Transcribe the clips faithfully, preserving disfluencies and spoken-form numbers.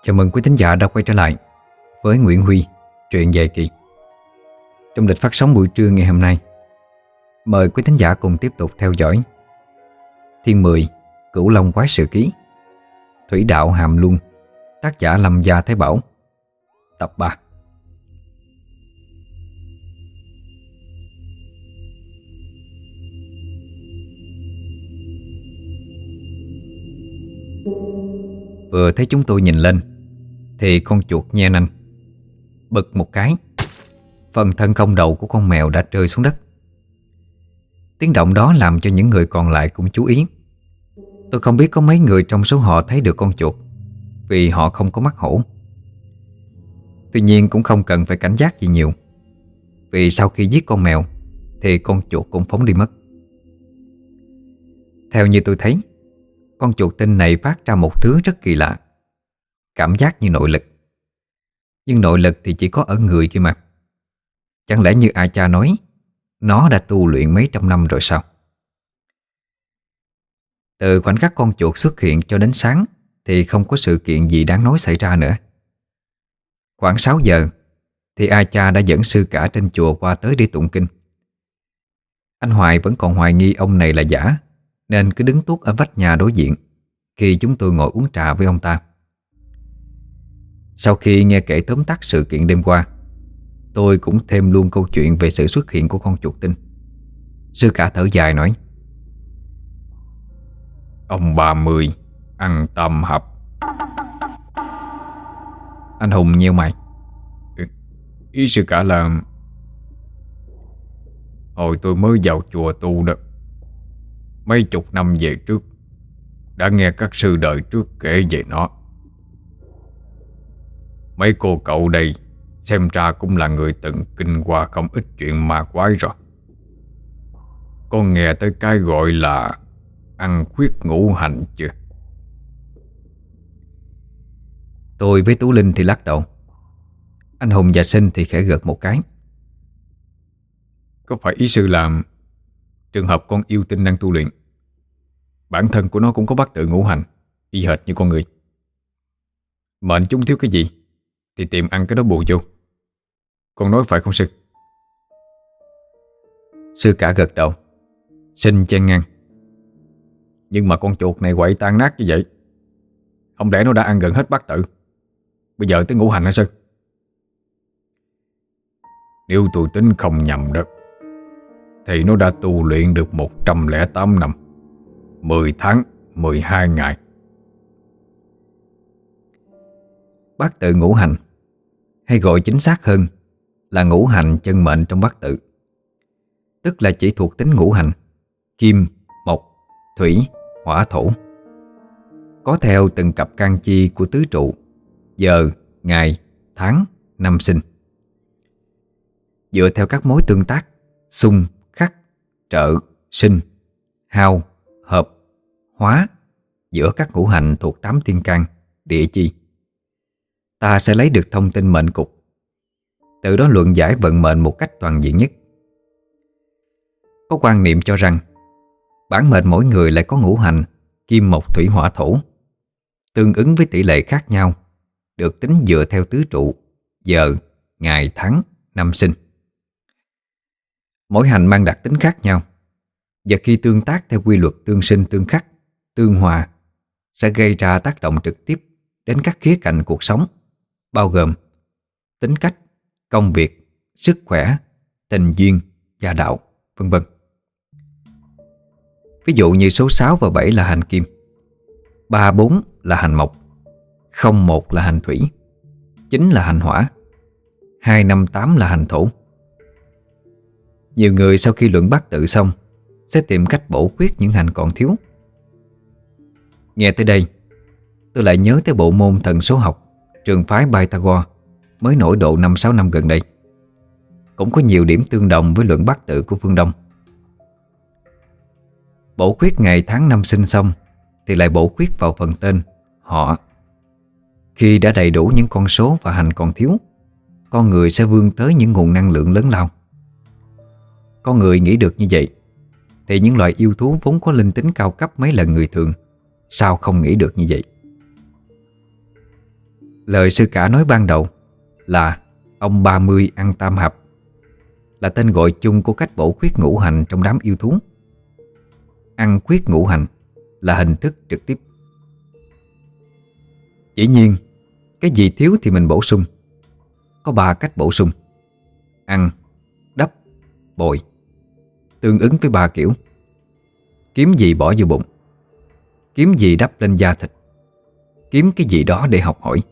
Chào mừng quý thính giả đã quay trở lại với Nguyễn Huy, truyện dài kỳ. Trong lịch phát sóng buổi trưa ngày hôm nay, mời quý thính giả cùng tiếp tục theo dõi Thiên mười Cửu Long Quái Sự Ký, Thủy Đạo Hàm Luân, tác giả Lâm Gia Thái Bảo, tập ba. Vừa thấy chúng tôi nhìn lên thì con chuột nhe nanh, bực một cái, phần thân không đầu của con mèo đã rơi xuống đất. Tiếng động đó làm cho những người còn lại cũng chú ý. Tôi không biết có mấy người trong số họ thấy được con chuột, vì họ không có mắt hổ. Tuy nhiên cũng không cần phải cảnh giác gì nhiều, vì sau khi giết con mèo thì con chuột cũng phóng đi mất. Theo như tôi thấy, con chuột tinh này phát ra một thứ rất kỳ lạ, cảm giác như nội lực. Nhưng nội lực thì chỉ có ở người kia mà. Chẳng lẽ như A Cha nói, nó đã tu luyện mấy trăm năm rồi sao? Từ khoảnh khắc con chuột xuất hiện cho đến sáng thì không có sự kiện gì đáng nói xảy ra nữa. Khoảng sáu giờ thì A Cha đã dẫn sư cả trên chùa qua tới để tụng kinh. Anh Hoài vẫn còn hoài nghi ông này là giả, nên cứ đứng tuốt ở vách nhà đối diện khi chúng tôi ngồi uống trà với ông ta. Sau khi nghe kể tóm tắt sự kiện đêm qua, tôi cũng thêm luôn câu chuyện về sự xuất hiện của con chuột tinh. Sư cả thở dài nói: Ông ba mươi ăn tam hợp. Anh Hùng nheo mày: Ý sư cả là hồi tôi mới vào chùa tu đó, mấy chục năm về trước, đã nghe các sư đời trước kể về nó. Mấy cô cậu đây xem ra cũng là người từng kinh qua không ít chuyện ma quái rồi. Con nghe tới cái gọi là ăn khuyết ngũ hành chưa? Tôi với Tú Linh thì lắc đầu. Anh Hùng và Sinh thì khẽ gật một cái. Có phải ý sư làm trường hợp con yêu tinh đang tu luyện, bản thân của nó cũng có bát tự ngũ hành y hệt như con người. Mệnh chúng thiếu cái gì thì tìm ăn cái đó bù vô. Con nói phải không sư? Sư cả gật đầu. Sinh chen ngang: Nhưng mà con chuột này quậy tan nát như vậy, không lẽ nó đã ăn gần hết bát tự, bây giờ tới ngũ hành hả sư? Nếu tôi tính không nhầm đó, thì nó đã tu luyện được một trăm lẻ tám năm, mười tháng, mười hai ngày. Bát tự ngũ hành, hay gọi chính xác hơn là ngũ hành chân mệnh trong bát tự, tức là chỉ thuộc tính ngũ hành: kim, mộc, thủy, hỏa, thổ, có theo từng cặp can chi của tứ trụ, giờ, ngày, tháng, năm sinh. Dựa theo các mối tương tác xung, khắc, trợ, sinh, hao, hợp, hóa giữa các ngũ hành thuộc tám thiên can, địa chi, ta sẽ lấy được thông tin mệnh cục, từ đó luận giải vận mệnh một cách toàn diện nhất. Có quan niệm cho rằng bản mệnh mỗi người lại có ngũ hành kim, mộc, thủy, hỏa, thổ, tương ứng với tỷ lệ khác nhau, được tính dựa theo tứ trụ, giờ, ngày, tháng, năm sinh. Mỗi hành mang đặc tính khác nhau, và khi tương tác theo quy luật tương sinh tương khắc, tương hòa, sẽ gây ra tác động trực tiếp đến các khía cạnh cuộc sống, bao gồm tính cách, công việc, sức khỏe, tình duyên, gia đạo, vân vân. Ví dụ như số sáu và bảy là hành kim, ba, bốn là hành mộc, không, một là hành thủy, chín là hành hỏa, hai, năm, tám là hành thổ. Nhiều người sau khi luận bát tự xong sẽ tìm cách bổ khuyết những hành còn thiếu. Nghe tới đây, tôi lại nhớ tới bộ môn thần số học trường phái Pythagore mới nổi độ năm sáu năm gần đây, cũng có nhiều điểm tương đồng với luận bát tự của phương Đông. Bổ khuyết ngày tháng năm sinh xong thì lại bổ khuyết vào phần tên, họ. Khi đã đầy đủ những con số và hành còn thiếu, con người sẽ vươn tới những nguồn năng lượng lớn lao. Con người nghĩ được như vậy thì những loài yêu thú vốn có linh tính cao cấp mấy lần người thường sao không nghĩ được như vậy? Lời sư cả nói ban đầu là ông ba mươi ăn tam hợp, là tên gọi chung của cách bổ khuyết ngũ hành trong đám yêu thú. Ăn khuyết ngũ hành là hình thức trực tiếp. Dĩ nhiên, cái gì thiếu thì mình bổ sung. Có ba cách bổ sung: ăn, đắp, bồi, tương ứng với ba kiểu. Kiếm gì bỏ vô bụng, kiếm gì đắp lên da thịt, kiếm cái gì đó để học hỏi.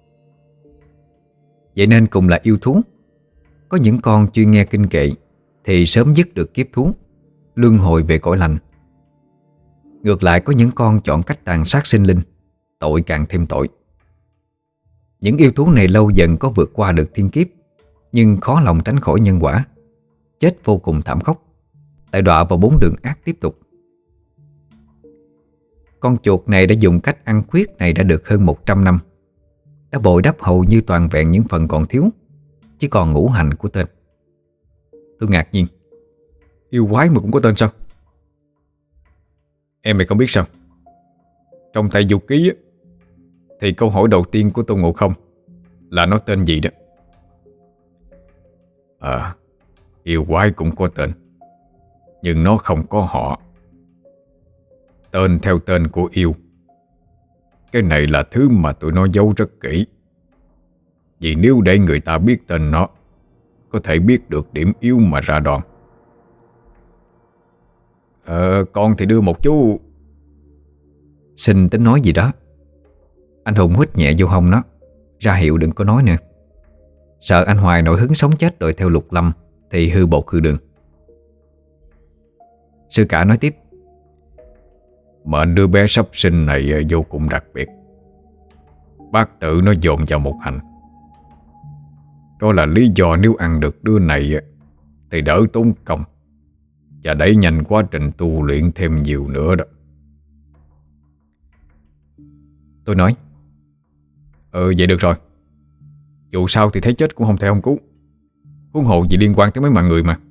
Vậy nên cùng là yêu thú, có những con chuyên nghe kinh kệ thì sớm dứt được kiếp thú, luân hồi về cõi lành. Ngược lại, có những con chọn cách tàn sát sinh linh, tội càng thêm tội. Những yêu thú này lâu dần có vượt qua được thiên kiếp, nhưng khó lòng tránh khỏi nhân quả, chết vô cùng thảm khốc, lại đọa vào bốn đường ác tiếp tục. Con chuột này đã dùng cách ăn khuyết này đã được hơn một trăm năm, đã bồi đắp hầu như toàn vẹn những phần còn thiếu, chỉ còn ngũ hành của tên. Tôi ngạc nhiên: yêu quái mà cũng có tên sao? Em mày không biết sao? Trong Tây Du Ký á, thì câu hỏi đầu tiên của Tôn Ngộ Không là nó tên gì đó. À, yêu quái cũng có tên, nhưng nó không có họ. Tên theo tên của yêu. Cái này là thứ mà tụi nó giấu rất kỹ. Vì nếu để người ta biết tên nó, có thể biết được điểm yếu mà ra đòn. Ờ, con thì đưa một chú. Xin tính nói gì đó. Anh Hùng hít nhẹ vô hông nó, ra hiệu đừng có nói nữa. Sợ anh Hoài nổi hứng sống chết đuổi theo Lục Lâm thì hư bột hư đường. Sư cả nói tiếp: mệnh đứa bé sắp sinh này vô cùng đặc biệt. Bác tự nó dồn vào một hành. Đó là lý do nếu ăn được đứa này thì đỡ tốn công và đẩy nhanh quá trình tu luyện thêm nhiều nữa đó. Tôi nói: Ừ, vậy được rồi. Dù sao thì thấy chết cũng không thể không cứu, huống hồ gì liên quan tới mấy mạng người mà.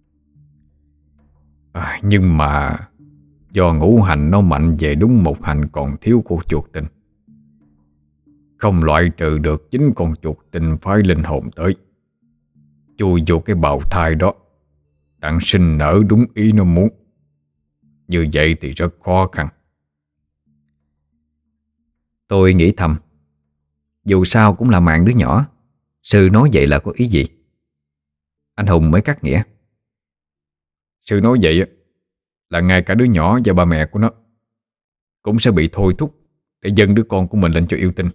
À, nhưng mà do ngũ hành nó mạnh về đúng một hành còn thiếu của chuột tinh, không loại trừ được chính con chuột tinh phái linh hồn tới, chui vô cái bào thai đó, đặng sinh nở đúng ý nó muốn. Như vậy thì rất khó khăn. Tôi nghĩ thầm, dù sao cũng là mạng đứa nhỏ, sư nói vậy là có ý gì? Anh Hùng mới cắt nghĩa: sư nói vậy là ngay cả đứa nhỏ và ba mẹ của nó cũng sẽ bị thôi thúc để dâng đứa con của mình lên cho yêu tinh.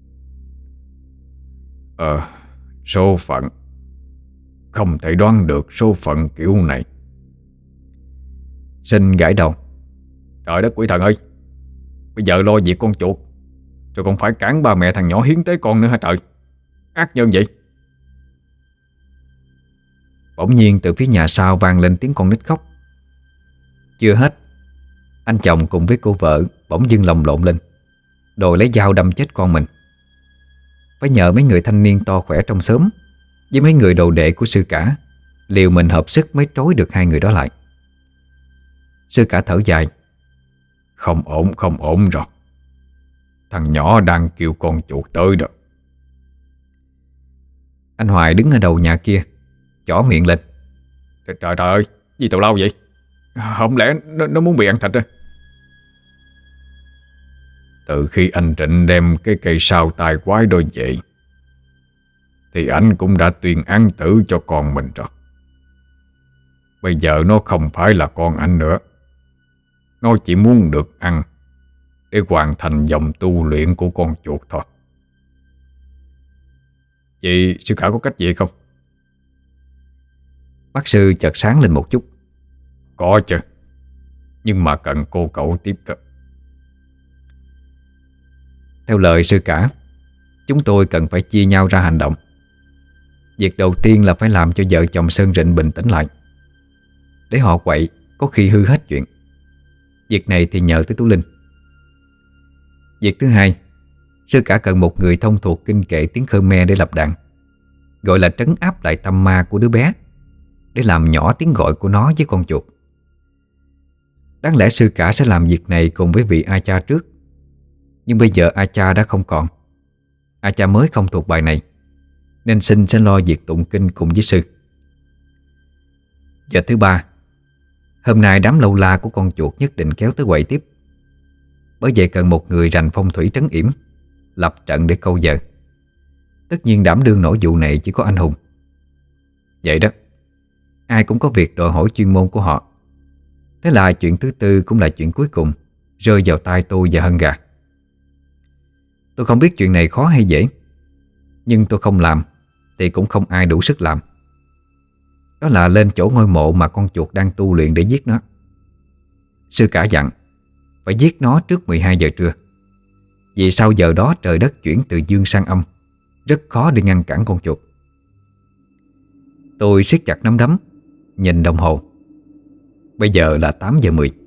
Ờ, số phận. Không thể đoán được số phận kiểu này. Sinh gãi đầu: trời đất quỷ thần ơi, bây giờ lo việc con chuột rồi còn phải cản ba mẹ thằng nhỏ hiến tế con nữa hả trời? Ác nhân vậy. Bỗng nhiên từ phía nhà sau vang lên tiếng con nít khóc. Chưa hết, anh chồng cùng với cô vợ bỗng dưng lồng lộn lên, đòi lấy dao đâm chết con mình. Phải nhờ mấy người thanh niên to khỏe trong xóm với mấy người đồ đệ của sư cả liều mình hợp sức mới trối được hai người đó lại. Sư cả thở dài: không ổn, không ổn rồi. Thằng nhỏ đang kêu con chuột tới đó. Anh Hoài đứng ở đầu nhà kia chỏ miệng lên: Trời trời, trời ơi, gì tào lao vậy? Không lẽ nó, nó muốn bị ăn thịt à? Từ khi anh Trịnh đem cái cây sao tai quái đôi về thì anh cũng đã tuyên án tử cho con mình rồi. Bây giờ nó không phải là con anh nữa. Nó chỉ muốn được ăn để hoàn thành dòng tu luyện của con chuột thôi. Chị sư cả có cách gì không? Bác sư chợt sáng lên một chút: có chứ, nhưng mà cần cô cậu tiếp đó. Theo lời sư cả, chúng tôi cần phải chia nhau ra hành động. Việc đầu tiên là phải làm cho vợ chồng Sơn Rịnh bình tĩnh lại. Để họ quậy có khi hư hết chuyện. Việc này thì nhờ tới Tú Linh. Việc thứ hai, sư cả cần một người thông thuộc kinh kệ tiếng Khmer để lập đàn, gọi là trấn áp lại tâm ma của đứa bé, để làm nhỏ tiếng gọi của nó với con chuột. Đáng lẽ sư cả sẽ làm việc này cùng với vị A Cha trước, nhưng bây giờ A Cha đã không còn. A cha mới không thuộc bài này, nên xin sẽ lo việc tụng kinh cùng với sư. Giờ thứ ba, hôm nay đám lâu la của con chuột nhất định kéo tới quậy tiếp. Bởi vậy cần một người rành phong thủy trấn yểm, lập trận để câu giờ. Tất nhiên đảm đương nổi vụ này chỉ có anh Hùng. Vậy đó, ai cũng có việc đòi hỏi chuyên môn của họ. Thế là chuyện thứ tư cũng là chuyện cuối cùng rơi vào tay tôi và Hân Gà. Tôi không biết chuyện này khó hay dễ, nhưng tôi không làm thì cũng không ai đủ sức làm. Đó là lên chỗ ngôi mộ mà con chuột đang tu luyện để giết nó. Sư cả dặn phải giết nó trước mười hai giờ trưa, vì sau giờ đó trời đất chuyển từ dương sang âm, rất khó để ngăn cản con chuột. Tôi siết chặt nắm đấm, nhìn đồng hồ. Bây giờ là tám giờ mười.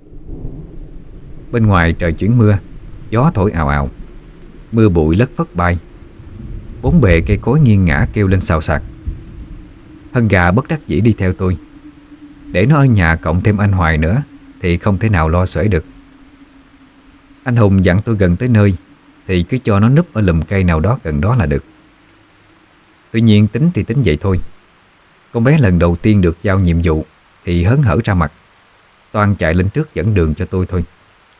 Bên ngoài trời chuyển mưa, gió thổi ào ào, mưa bụi lất phất bay. Bốn bề cây cối nghiêng ngã kêu lên xào xạc. Hân Gà bất đắc dĩ đi theo tôi. Để nó ở nhà cộng thêm anh Hoài nữa thì không thể nào lo xuể được. Anh Hùng dặn tôi gần tới nơi thì cứ cho nó núp ở lùm cây nào đó gần đó là được. Tuy nhiên tính thì tính vậy thôi. Con bé lần đầu tiên được giao nhiệm vụ thì hớn hở ra mặt, toan chạy lên trước dẫn đường cho tôi thôi.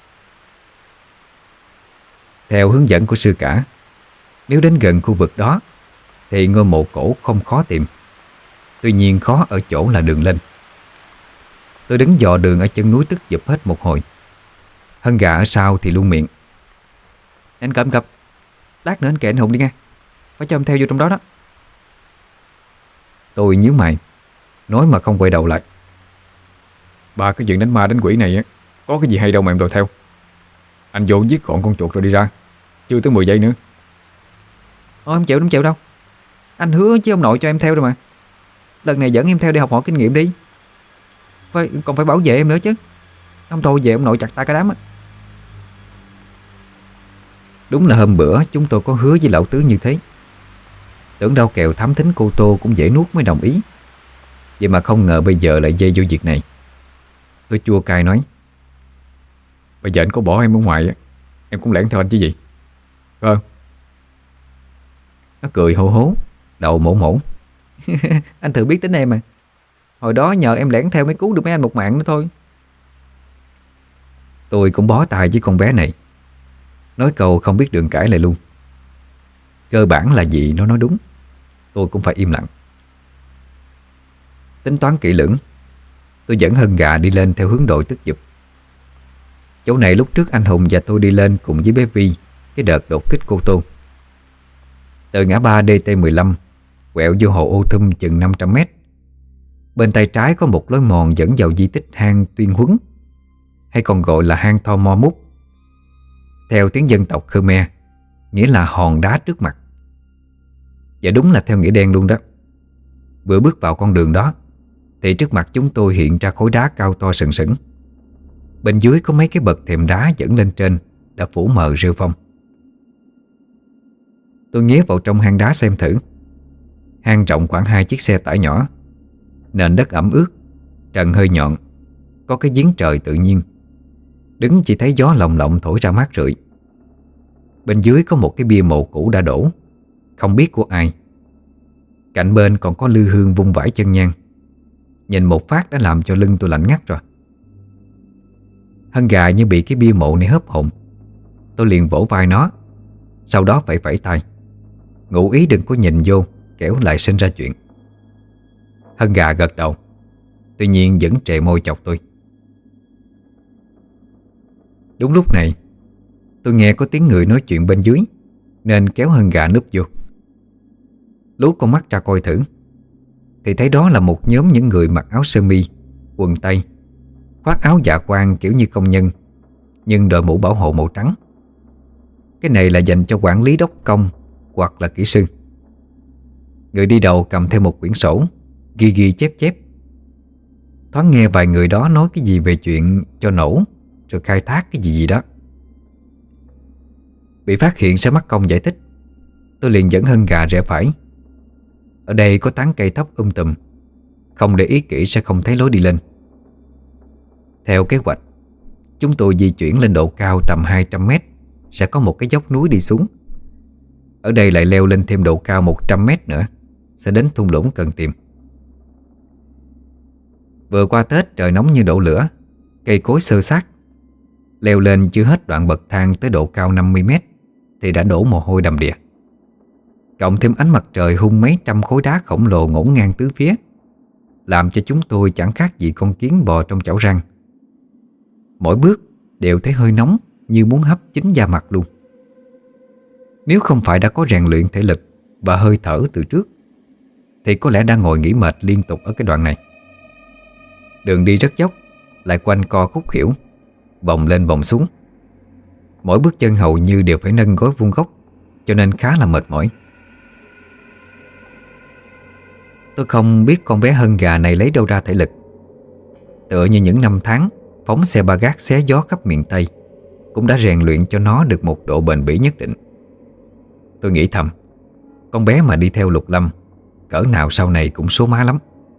Theo hướng dẫn của sư cả, nếu đến gần khu vực đó thì ngôi mộ cổ không khó tìm. Tuy nhiên khó ở chỗ là đường lên. Tôi đứng dò đường ở chân núi tức giục hết một hồi. Hân Gà ở sau thì luôn miệng: Anh cập cập, lát nữa anh kể anh Hùng đi nghe, phải cho em theo vô trong đó đó. Tôi nhíu mày, nói mà không quay đầu lại: Ba cái chuyện đánh ma đánh quỷ này á, có cái gì hay đâu mà em đòi theo. Anh vô giết gọn con chuột rồi đi ra, chưa tới mười giây nữa. Ôi em chịu không chịu đâu. Anh hứa chứ ông nội cho em theo rồi mà. Lần này dẫn em theo để học hỏi kinh nghiệm đi. Phải, còn phải bảo vệ em nữa chứ. Không thôi về ông nội chặt ta cả đám á. Đúng là hôm bữa chúng tôi có hứa với lão tứ như thế. Tưởng đâu kèo thám thính cô Tô cũng dễ nuốt mới đồng ý. Vậy mà không ngờ bây giờ lại dây vô việc này. Tôi chua cay nói: Bây giờ anh có bỏ em ở ngoài á, em cũng lẻn theo anh chứ gì. Phải không? Nó cười hô hố, đầu mổ mổ. Anh thử biết tính em à. Hồi đó nhờ em lẻn theo mới cứu được mấy anh một mạng nữa thôi. Tôi cũng bó tay với con bé này, nói câu không biết đường cãi lại luôn. Cơ bản là gì nó nói đúng, tôi cũng phải im lặng. Tính toán kỹ lưỡng, tôi dẫn Hân Gà đi lên theo hướng đội tức giục. Chỗ này lúc trước anh Hùng và tôi đi lên cùng với bé Vi cái đợt đột kích cô Tô. Từ ngã ba D T mười lăm quẹo vô hồ Ô Thum chừng năm trăm mét. Bên tay trái có một lối mòn dẫn vào di tích hang Tuyên Huấn, hay còn gọi là hang Tho Mo Mút. Theo tiếng dân tộc Khmer, nghĩa là hòn đá trước mặt. Và đúng là theo nghĩa đen luôn đó. Vừa bước vào con đường đó thì trước mặt chúng tôi hiện ra khối đá cao to sừng sững. Bên dưới có mấy cái bậc thềm đá dẫn lên trên đã phủ mờ rêu phong. Tôi nghía vào trong hang đá xem thử. Hang rộng khoảng hai chiếc xe tải nhỏ, nền đất ẩm ướt, trần hơi nhọn, có cái giếng trời tự nhiên. Đứng chỉ thấy gió lồng lộng thổi ra mát rượi. Bên dưới có một cái bia mộ cũ đã đổ, không biết của ai. Cạnh bên còn có lư hương vung vãi chân nhang. Nhìn một phát đã làm cho lưng tôi lạnh ngắt rồi. Hân Gà như bị cái bia mộ này hớp hồn. Tôi liền vỗ vai nó, sau đó vẫy vẫy tay, ngụ ý đừng có nhìn vô, kẻo lại sinh ra chuyện. Hân Gà gật đầu, tuy nhiên vẫn trề môi chọc tôi. Đúng lúc này tôi nghe có tiếng người nói chuyện bên dưới, nên kéo Hân Gà núp vô. Lú con mắt ra coi thử thì thấy đó là một nhóm những người mặc áo sơ mi, quần tây, khoác áo dạ quang kiểu như công nhân, nhưng đội mũ bảo hộ màu trắng. Cái này là dành cho quản lý đốc công hoặc là kỹ sư. Người đi đầu cầm theo một quyển sổ, ghi ghi chép chép. Thoáng nghe vài người đó nói cái gì về chuyện cho nổ rồi khai thác cái gì gì đó. Bị phát hiện sẽ mắc công giải thích, tôi liền dẫn Hân Gà rẽ phải. Ở đây có tán cây thấp um tùm, không để ý kỹ sẽ không thấy lối đi lên. Theo kế hoạch, chúng tôi di chuyển lên độ cao tầm hai trăm mét, sẽ có một cái dốc núi đi xuống. Ở đây lại leo lên thêm độ cao một trăm mét nữa, sẽ đến thung lũng cần tìm. Vừa qua Tết trời nóng như đổ lửa, cây cối xơ xác. Leo lên chưa hết đoạn bậc thang tới độ cao năm mươi mét thì đã đổ mồ hôi đầm đìa. Cộng thêm ánh mặt trời hung mấy trăm khối đá khổng lồ ngổn ngang tứ phía, làm cho chúng tôi chẳng khác gì con kiến bò trong chảo rang. Mỗi bước đều thấy hơi nóng, như muốn hấp chín da mặt luôn. Nếu không phải đã có rèn luyện thể lực và hơi thở từ trước thì có lẽ đang ngồi nghỉ mệt liên tục ở cái đoạn này. Đường đi rất dốc, lại quanh co khúc khuỷu, vòng lên vòng xuống. Mỗi bước chân hầu như đều phải nâng gối vuông góc, cho nên khá là mệt mỏi. Tôi không biết con bé Hân Gà này lấy đâu ra thể lực. Tựa như những năm tháng phóng xe ba gác xé gió khắp miền Tây cũng đã rèn luyện cho nó được một độ bền bỉ nhất định. Tôi nghĩ thầm, con bé mà đi theo Lục Lâm, cỡ nào sau này cũng số má lắm.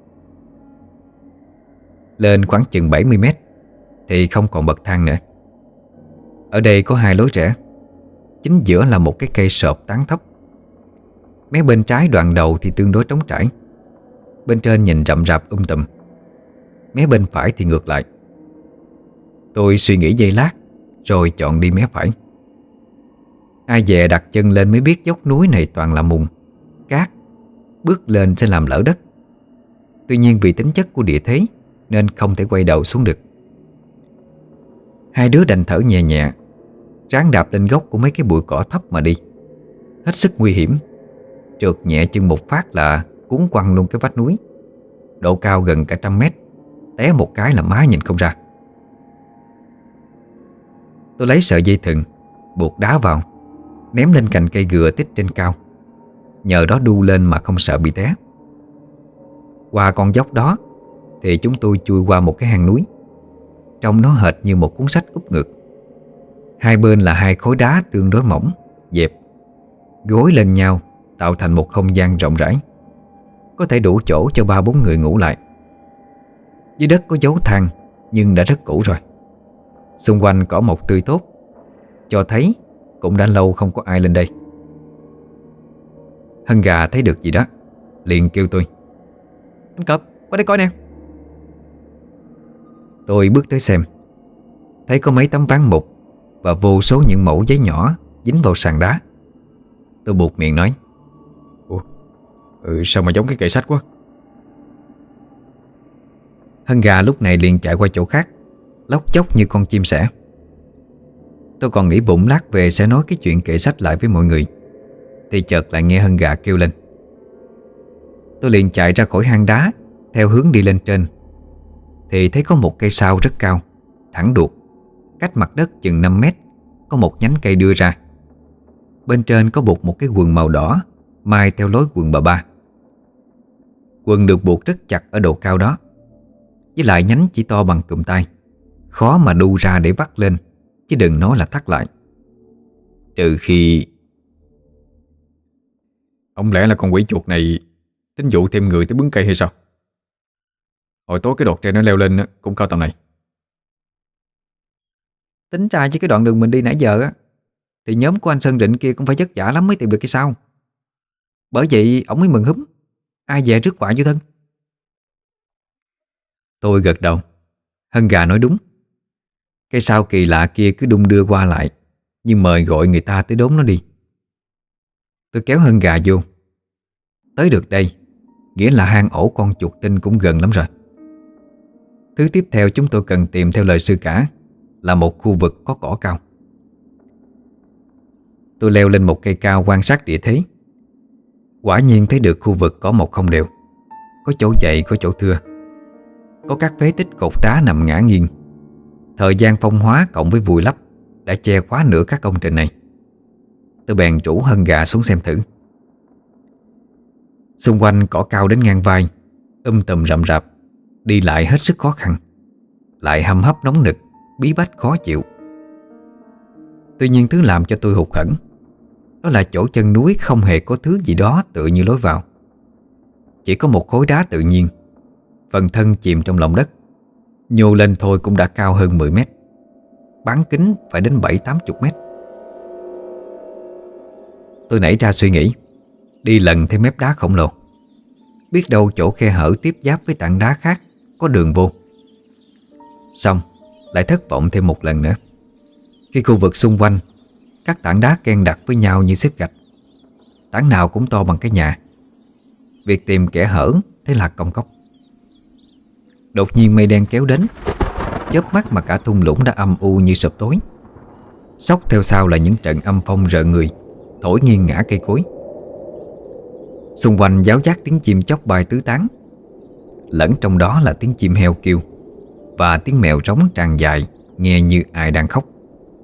Lên khoảng chừng bảy mươi mét thì không còn bậc thang nữa. Ở đây có hai lối rẽ. Chính giữa là một cái cây sộp tán thấp. Mé bên trái đoạn đầu thì tương đối trống trải, bên trên nhìn rậm rạp um tùm. Mé bên phải thì ngược lại. Tôi suy nghĩ giây lát rồi chọn đi mé phải. Ai dè đặt chân lên mới biết dốc núi này toàn là mùng, cát, bước lên sẽ làm lỡ đất. Tuy nhiên vì tính chất của địa thế nên không thể quay đầu xuống được. Hai đứa đành thở nhẹ nhẹ, ráng đạp lên gốc của mấy cái bụi cỏ thấp mà đi. Hết sức nguy hiểm. Trượt nhẹ chân một phát là cuốn quăng luôn cái vách núi, độ cao gần cả trăm mét. Té một cái là má nhìn không ra. Tôi lấy sợi dây thừng buộc đá vào, ném lên cành cây gừa tích trên cao. Nhờ đó đu lên mà không sợ bị té. Qua con dốc đó thì chúng tôi chui qua một cái hang núi. Trông nó hệt như một cuốn sách úp ngược. Hai bên là hai khối đá tương đối mỏng, dẹp, gối lên nhau tạo thành một không gian rộng rãi, có thể đủ chỗ cho ba bốn người ngủ lại. Dưới đất có dấu than nhưng đã rất cũ rồi. Xung quanh cỏ mọc tươi tốt, cho thấy cũng đã lâu không có ai lên đây. Hân Gà thấy được gì đó liền kêu tôi: "Anh Cọp, qua đây coi nè." Tôi bước tới xem, thấy có mấy tấm ván mục và vô số những mẩu giấy nhỏ dính vào sàn đá. Tôi buột miệng nói: "Ủa, ừ, sao mà giống cái kệ sách quá." Hân Gà lúc này liền chạy qua chỗ khác, lóc chóc như con chim sẻ. Tôi còn nghĩ bụng lát về sẽ nói cái chuyện kệ sách lại với mọi người, thì chợt lại nghe Hân Gà kêu lên. Tôi liền chạy ra khỏi hang đá theo hướng đi lên trên, thì thấy có một cây sao rất cao, thẳng đuột, cách mặt đất chừng năm mét. Có một nhánh cây đưa ra. Bên trên có buộc một cái quần màu đỏ mai theo lối quần bà ba. Quần được buộc rất chặt ở độ cao đó, với lại nhánh chỉ to bằng cụm tay, khó mà đu ra để vắt lên, chứ đừng nói là thắt lại. Trừ khi... Không lẽ là con quỷ chuột này tính dụ thêm người tới bứng cây hay sao? Hồi tối cái đột tre nó leo lên cũng cao tầm này. Tính ra với cái đoạn đường mình đi nãy giờ á, thì nhóm của anh Sơn Rịnh kia cũng phải vất vả lắm mới tìm được cái sao. Bởi vậy ổng mới mừng húm, ai về rước quả vô thân. Tôi gật đầu. Hân Gà nói đúng. Cái sao kỳ lạ kia cứ đung đưa qua lại, như mời gọi người ta tới đốn nó đi. Tôi kéo Hân Gà vô. Tới được đây, nghĩa là hang ổ con chuột tinh cũng gần lắm rồi. Thứ tiếp theo chúng tôi cần tìm theo lời sư cả là một khu vực có cỏ cao. Tôi leo lên một cây cao quan sát địa thế. Quả nhiên thấy được khu vực cỏ mọc không đều, có chỗ dày có chỗ thưa, có các phế tích cột đá nằm ngả nghiêng. Thời gian phong hóa cộng với vùi lấp đã che khóa nửa các công trình này. Tôi bèn rủ Hân Gà xuống xem thử. Xung quanh cỏ cao đến ngang vai, um tùm rậm rạp, đi lại hết sức khó khăn, lại hầm hấp nóng nực, bí bách khó chịu. Tuy nhiên thứ làm cho tôi hụt hẫng đó là chỗ chân núi không hề có thứ gì đó tựa như lối vào. Chỉ có một khối đá tự nhiên, phần thân chìm trong lòng đất, nhô lên thôi cũng đã cao hơn mười mét, bán kính phải đến bảy tám chục mét. Tôi nảy ra suy nghĩ, đi lần theo mép đá khổng lồ. Biết đâu chỗ khe hở tiếp giáp với tảng đá khác có đường vô. Xong lại thất vọng thêm một lần nữa, khi khu vực xung quanh các tảng đá ken đặt với nhau như xếp gạch, tảng nào cũng to bằng cái nhà. Việc tìm kẽ hở thế là công cốc. Đột nhiên mây đen kéo đến, chớp mắt mà cả thung lũng đã âm u như sụp tối. Xốc theo sau là những trận âm phong rợn người, thổi nghiêng ngã cây cối. Xung quanh giáo giác tiếng chim chóc bay tứ tán, lẫn trong đó là tiếng chim heo kêu và tiếng mèo rống tràn dài, nghe như ai đang khóc.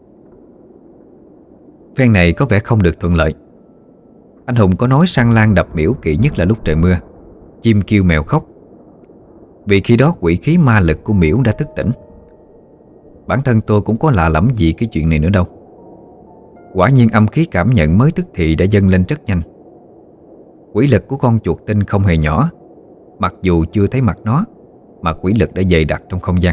Phen này có vẻ không được thuận lợi. Anh Hùng có nói săn lan đập miễu kỵ nhất là lúc trời mưa, chim kêu mèo khóc, vì khi đó quỷ khí ma lực của miễu đã thức tỉnh. Bản thân tôi cũng có lạ lẫm gì cái chuyện này nữa đâu. Quả nhiên âm khí cảm nhận mới tức thì đã dâng lên rất nhanh. Quỷ lực của con chuột tinh không hề nhỏ, mặc dù chưa thấy mặt nó mà quỷ lực đã dày đặc trong không gian.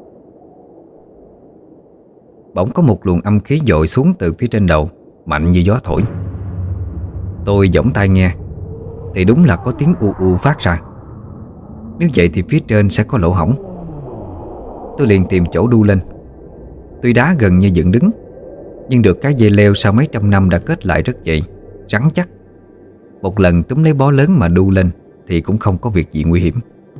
Bỗng có một luồng âm khí dội xuống từ phía trên đầu, mạnh như gió thổi. Tôi giỏng tai nghe thì đúng là có tiếng u u phát ra. Nếu vậy thì phía trên sẽ có lỗ hổng. Tôi liền tìm chỗ đu lên. Tuy đá gần như dựng đứng, nhưng được cái dây leo sau mấy trăm năm đã kết lại rất dày, rắn chắc. Một lần túm lấy bó lớn mà đu lên thì cũng không có việc gì nguy hiểm.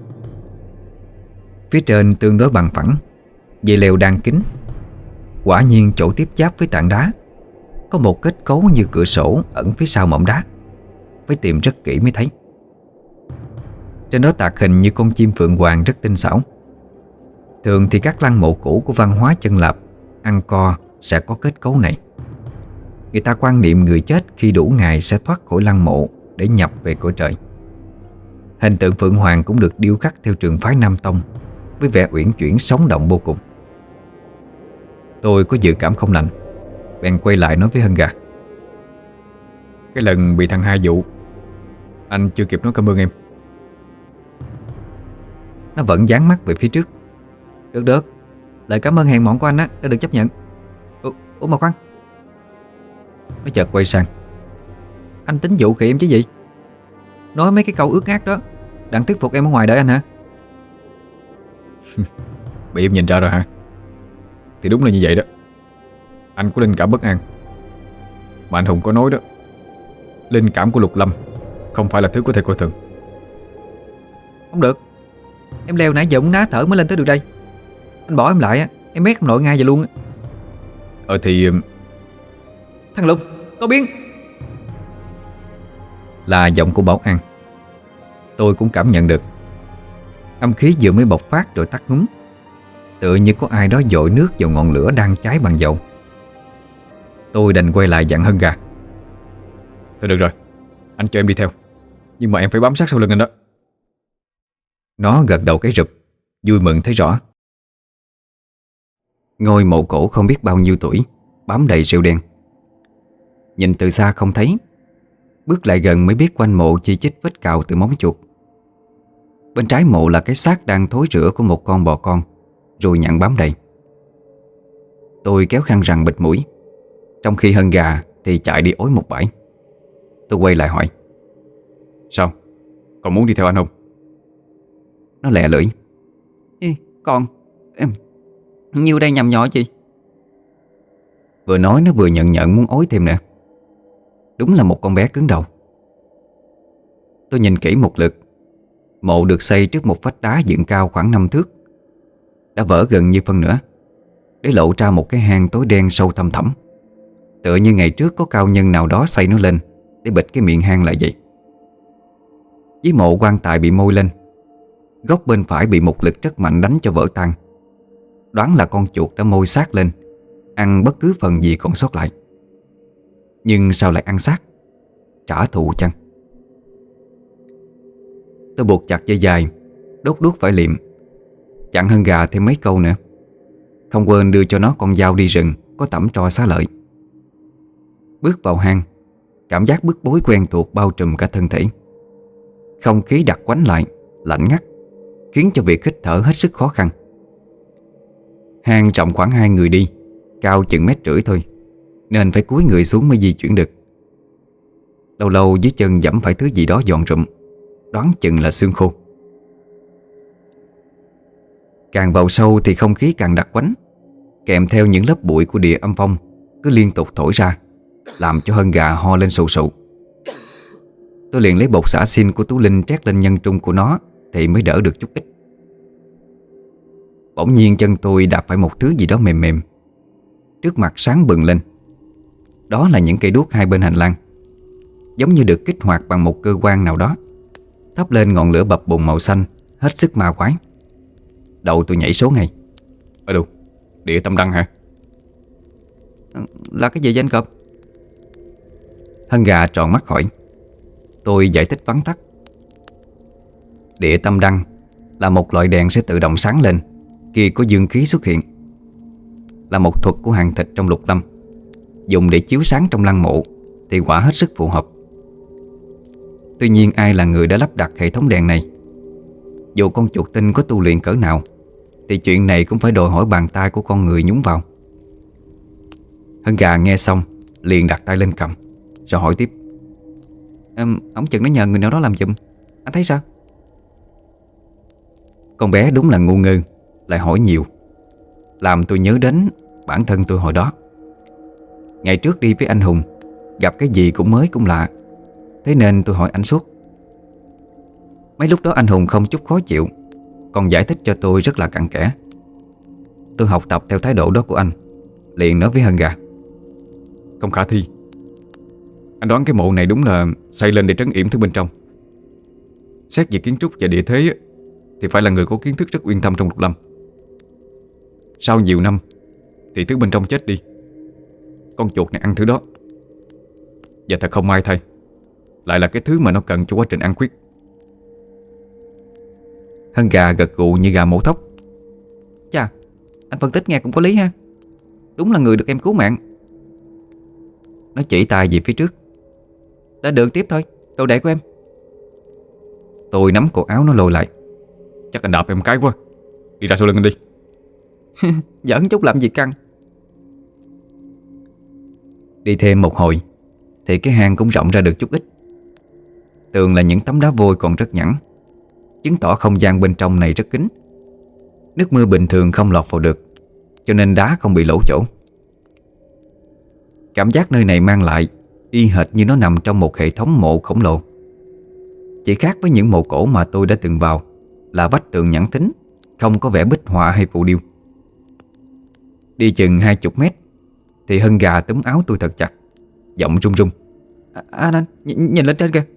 Phía trên tương đối bằng phẳng, dây leo đang kín. Quả nhiên chỗ tiếp giáp với tảng đá có một kết cấu như cửa sổ ẩn phía sau mỏm đá. Phải tìm rất kỹ mới thấy. Trên đó tạc hình như con chim phượng hoàng rất tinh xảo. Thường thì các lăng mộ cũ của văn hóa chân Lạp, Angkor sẽ có kết cấu này. Người ta quan niệm người chết khi đủ ngày sẽ thoát khỏi lăng mộ để nhập về cõi trời. Hình tượng phượng hoàng cũng được điêu khắc theo trường phái Nam Tông, với vẻ uyển chuyển sống động vô cùng. Tôi có dự cảm không lành, bèn quay lại nói với Hân Gà: "Cái lần bị thằng hai dụ, anh chưa kịp nói cảm ơn em." Nó vẫn dán mắt về phía trước. "Được được, lời cảm ơn hèn mọn của anh á đã được chấp nhận. Ủa, ủa mà khoan." Nó chợt quay sang: "Anh tính dụ khỉ em chứ gì? Nói mấy cái câu ước ác đó đặng thuyết phục em ở ngoài đợi anh hả?" "Bị em nhìn ra rồi hả? Thì đúng là như vậy đó. Anh có linh cảm bất an. Mà anh Hùng có nói đó, linh cảm của Lục Lâm không phải là thứ có thể coi thường." "Không được, em leo nãy giờ muốn ná thở mới lên tới được đây. Anh bỏ em lại á, em mét không nổi ngay vậy luôn á." "Ờ thì... Thằng Lục, có biến!" Là giọng của Bảo An. Tôi cũng cảm nhận được. Âm khí vừa mới bộc phát rồi tắt ngúm, tựa như có ai đó dội nước vào ngọn lửa đang cháy bằng dầu. Tôi đành quay lại dặn Hân Gà: "Thôi được rồi, anh cho em đi theo, nhưng mà em phải bám sát sau lưng anh đó." Nó gật đầu cái rụp, vui mừng thấy rõ. Ngôi mộ cổ không biết bao nhiêu tuổi, bám đầy rêu đen. Nhìn từ xa không thấy, bước lại gần mới biết quanh mộ chi chít vết cào từ móng chuột. Bên trái mộ là cái xác đang thối rữa của một con bò con, ruồi nhặn bám đầy. Tôi kéo khăn rằn bịt mũi, trong khi Hân Gà thì chạy đi ối một bãi. Tôi quay lại hỏi: "Sao? Còn muốn đi theo anh không?" Nó lẹ lưỡi: "Ê, con, em nhiêu đây nhầm nhỏ chị." Vừa nói nó vừa nhận nhận muốn ối thêm nữa. Đúng là một con bé cứng đầu. Tôi nhìn kỹ một lượt. Mộ được xây trước một vách đá dựng cao khoảng năm thước, đã vỡ gần như phân nửa, để lộ ra một cái hang tối đen sâu thăm thẳm, tựa như ngày trước có cao nhân nào đó xây nó lên để bịt cái miệng hang lại vậy. Dưới mộ quan tài bị môi lên, góc bên phải bị một lực rất mạnh đánh cho vỡ tan. Đoán là con chuột đã môi sát lên, ăn bất cứ phần gì còn sót lại. Nhưng sao lại ăn xác? Trả thù chăng? Tôi buộc chặt dây dài, đốt đuốc phải liệm, chặn Hân Gà thêm mấy câu nữa, không quên đưa cho nó con dao đi rừng có tẩm tro xá lợi. Bước vào hang, cảm giác bức bối quen thuộc bao trùm cả thân thể. Không khí đặc quánh lại, lạnh ngắt, khiến cho việc hít thở hết sức khó khăn. Hang rộng khoảng hai người đi, cao chừng mét rưỡi thôi, nên phải cúi người xuống mới di chuyển được. Lâu lâu dưới chân dẫm phải thứ gì đó giòn rụm, đoán chừng là xương khô. Càng vào sâu thì không khí càng đặc quánh, kèm theo những lớp bụi của địa âm phong cứ liên tục thổi ra, làm cho Hân Gà ho lên sù sụ. Tôi liền lấy bột xả xin của Tú Linh trét lên nhân trung của nó thì mới đỡ được chút ít. Bỗng nhiên chân tôi đạp phải một thứ gì đó mềm mềm. Trước mặt sáng bừng lên. Đó là những cây đuốc hai bên hành lang, giống như được kích hoạt bằng một cơ quan nào đó, thắp lên ngọn lửa bập bùng màu xanh, hết sức ma quái. Đầu tôi nhảy số ngay. Ở đâu? Địa tâm đăng hả? Là cái gì vậy anh Cọp? Hân Gà tròn mắt hỏi. Tôi giải thích vắn tắt. Địa tâm đăng là một loại đèn sẽ tự động sáng lên khi có dương khí xuất hiện, là một thuật của hàng thịt trong lục lâm, dùng để chiếu sáng trong lăng mộ thì quả hết sức phù hợp. Tuy nhiên ai là người đã lắp đặt hệ thống đèn này? Dù con chuột tinh có tu luyện cỡ nào thì chuyện này cũng phải đòi hỏi bàn tay của con người nhúng vào. Hân Gà nghe xong liền đặt tay lên cầm, rồi hỏi tiếp. um, Ông chừng nó nhờ người nào đó làm giùm, anh thấy sao? Con bé đúng là ngu ngơ, lại hỏi nhiều, làm tôi nhớ đến bản thân tôi hồi đó. Ngày trước đi với anh Hùng, gặp cái gì cũng mới cũng lạ, thế nên tôi hỏi anh suốt. Mấy lúc đó anh Hùng không chút khó chịu, còn giải thích cho tôi rất là cặn kẽ. Tôi học tập theo thái độ đó của anh, liền nói với Hân Gà. Không khả thi. Anh đoán cái mộ này đúng là xây lên để trấn yểm thứ bên trong. Xét về kiến trúc và địa thế thì phải là người có kiến thức rất uyên thâm trong lục lâm. Sau nhiều năm thì thứ bên trong chết đi, con chuột này ăn thứ đó. Và thật không may thay, lại là cái thứ mà nó cần cho quá trình ăn khuyết. Hân Gà gật gù như gà mổ thóc. Chà, anh phân tích nghe cũng có lý ha. Đúng là người được em cứu mạng. Nó chỉ tay về phía trước. Đã đường tiếp thôi, đồ đệ của em. Tôi nắm cổ áo nó lôi lại. Chắc anh đạp em cái quá, đi ra sau lưng anh đi. Giỡn chút làm gì căng. Đi thêm một hồi thì cái hang cũng rộng ra được chút ít. Tường là những tấm đá vôi còn rất nhẵn, chứng tỏ không gian bên trong này rất kín. Nước mưa bình thường không lọt vào được, cho nên đá không bị lỗ chỗ. Cảm giác nơi này mang lại y hệt như nó nằm trong một hệ thống mộ khổng lồ. Chỉ khác với những mộ cổ mà tôi đã từng vào là vách tường nhẵn thính, không có vẻ bích họa hay phù điêu. Đi chừng hai chục mét thì Hân Gà túm áo tôi thật chặt, giọng run run. À, anh anh, nh nhìn lên trên kìa.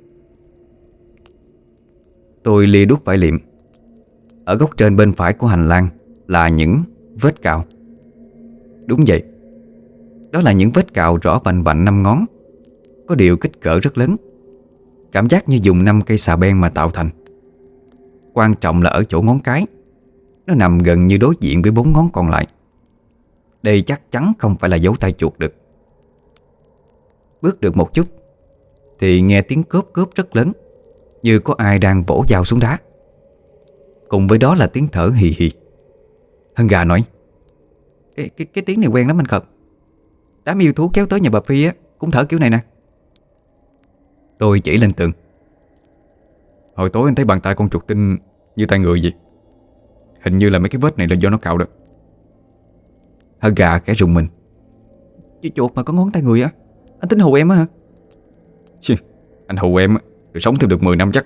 Tôi lia đuốc vải liệm. Ở góc trên bên phải của hành lang là những vết cào. Đúng vậy, đó là những vết cào rõ vành vạnh năm ngón, có điều kích cỡ rất lớn, cảm giác như dùng năm cây xà beng mà tạo thành. Quan trọng là ở chỗ ngón cái, nó nằm gần như đối diện với bốn ngón còn lại. Đây chắc chắn không phải là dấu tay chuột được. Bước được một chút thì nghe tiếng cốp cốp rất lớn, như có ai đang vỗ dao xuống đá. Cùng với đó là tiếng thở hì hì. Hân Gà nói. Cái, cái, cái tiếng này quen lắm anh Khập. Đám yêu thú kéo tới nhà bà Phi á cũng thở kiểu này nè. Tôi chỉ lên tường. Hồi tối anh thấy bàn tay con chuột tinh như tay người vậy. Hình như là mấy cái vết này là do nó cạo đó. Hân Gà khẽ rùng mình. Chứ chuột mà có ngón tay người á, anh tính hù em á hả? Chứ, anh hù em rồi sống thêm được mười năm chắc.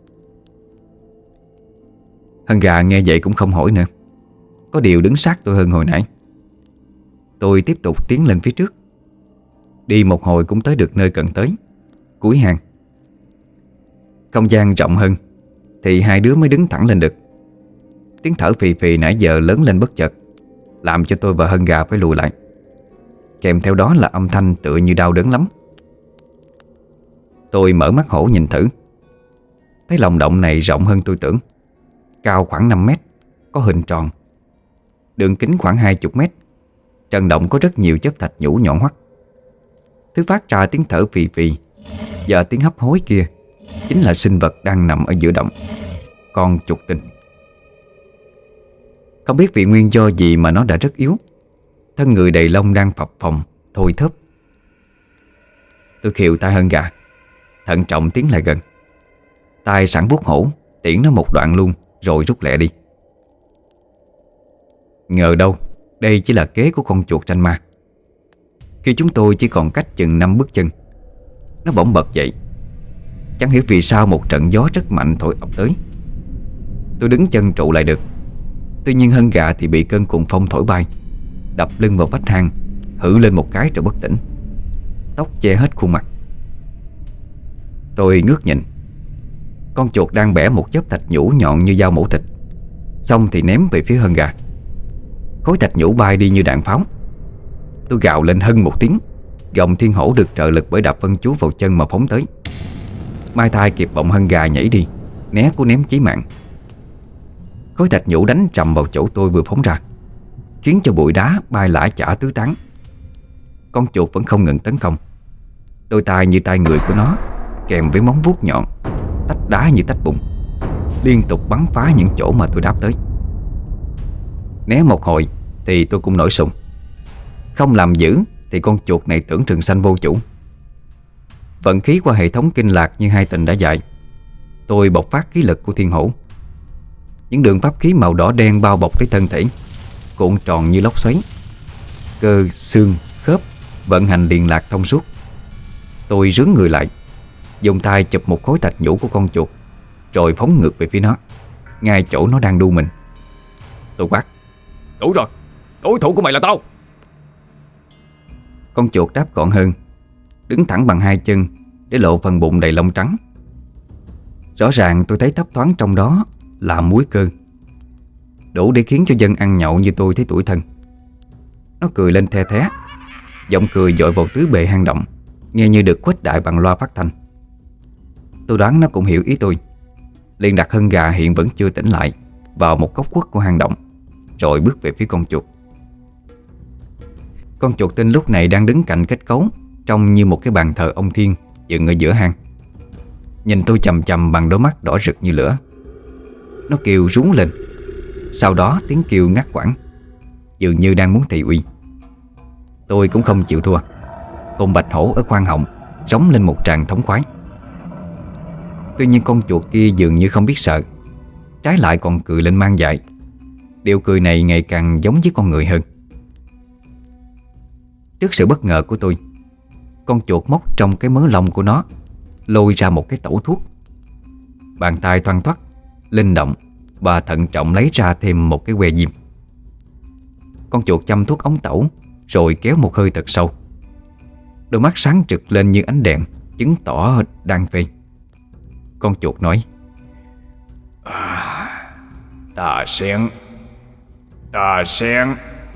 Hân Gà nghe vậy cũng không hỏi nữa, có điều đứng sát tôi hơn hồi nãy. Tôi tiếp tục tiến lên phía trước. Đi một hồi cũng tới được nơi cần tới, cuối hang. Không gian rộng hơn thì hai đứa mới đứng thẳng lên được. Tiếng thở phì phì nãy giờ lớn lên bất chợt, làm cho tôi và Hân Gà phải lùi lại. Kèm theo đó là âm thanh tựa như đau đớn lắm. Tôi mở mắt hổ nhìn thử. Thấy lòng động này rộng hơn tôi tưởng, cao khoảng năm mét, có hình tròn, đường kính khoảng hai mươi mét. Trần động có rất nhiều chất thạch nhũ nhọn hoắt. Thứ phát ra tiếng thở phì phì và tiếng hấp hối kia chính là sinh vật đang nằm ở giữa động, con chuột tinh. Không biết vì nguyên do gì mà nó đã rất yếu, thân người đầy lông đang phập phồng, thôi thớp. Tôi khều tay Hân Gà. thận trọng tiến lại gần. Tay sẵn vuốt hổ, tiễn nó một đoạn luôn, rồi rút lẹ đi. Ngờ đâu đây chỉ là kế của con chuột tranh ma. Khi chúng tôi chỉ còn cách chừng năm bước chân, nó bỗng bật dậy. Chẳng hiểu vì sao một trận gió rất mạnh thổi ập tới. Tôi đứng chân trụ lại được. Tuy nhiên Hân Gà thì bị cơn cuồng phong thổi bay, đập lưng vào vách hang, hử lên một cái rồi bất tỉnh. Tóc che hết khuôn mặt. Tôi ngước nhìn. Con chuột đang bẻ một chớp thạch nhũ nhọn như dao mổ thịt, xong thì ném về phía Hân Gà. Khối thạch nhũ bay đi như đạn pháo. Tôi gào lên hân một tiếng. Gọng thiên hổ được trợ lực bởi đạp vân chú vào chân mà phóng tới. Mai thai kịp bọng Hân Gà nhảy đi, né cú ném chí mạng. Khối thạch nhũ đánh trầm vào chỗ tôi vừa phóng ra, khiến cho bụi đá bay lả chả tứ tán. Con chuột vẫn không ngừng tấn công. Đôi tai như tai người của nó, kèm với móng vuốt nhọn, tách đá như tách bùn, liên tục bắn phá những chỗ mà tôi đáp tới. Né một hồi thì tôi cũng nổi sùng. Không làm giữ thì con chuột này tưởng Trường Sanh vô chủ. Vận khí qua hệ thống kinh lạc như hai tình đã dạy, tôi bộc phát khí lực của thiên hổ. Những đường pháp khí màu đỏ đen bao bọc lấy thân thể, cuộn tròn như lốc xoáy. Cơ, xương, khớp vận hành liền lạc thông suốt. Tôi rướn người lại, dùng tay chụp một khối thạch nhũ của con chuột, rồi phóng ngược về phía nó, ngay chỗ nó đang đu mình. Tôi quát: Đủ rồi, đối thủ của mày là tao. Con chuột đáp gọn hơn, đứng thẳng bằng hai chân để lộ phần bụng đầy lông trắng. Rõ ràng tôi thấy thấp thoáng trong đó là múi cơ, đủ để khiến cho dân ăn nhậu như tôi thấy tủi thân. Nó cười lên the thé, giọng cười dội vào tứ bề hang động, nghe như được khuếch đại bằng loa phát thanh. Tôi đoán nó cũng hiểu ý tôi, liền đặt Hân Gà hiện vẫn chưa tỉnh lại vào một góc khuất của hang động, rồi bước về phía con chuột. Con chuột tinh lúc này đang đứng cạnh kết cấu, trông như một cái bàn thờ ông Thiên dựng ở giữa hang. Nhìn tôi chằm chằm bằng đôi mắt đỏ rực như lửa. Nó kêu rú lên, sau đó tiếng kêu ngắt quãng, dường như đang muốn thị uy. Tôi cũng không chịu thua, cùng bạch hổ ở khoang họng rống lên một tràng thống khoái. Tuy nhiên con chuột kia dường như không biết sợ, trái lại còn cười lên mang dại. Điệu cười này ngày càng giống với con người hơn. Trước sự bất ngờ của tôi, con chuột móc trong cái mớ lông của nó lôi ra một cái tẩu thuốc. Bàn tay thoăn thoắt, linh động và thận trọng lấy ra thêm một cái que diêm. Con chuột châm thuốc ống tẩu, rồi kéo một hơi thật sâu. Đôi mắt sáng trực lên như ánh đèn, chứng tỏ đang phê. Con chuột nói: à, Tà sen, tà sen.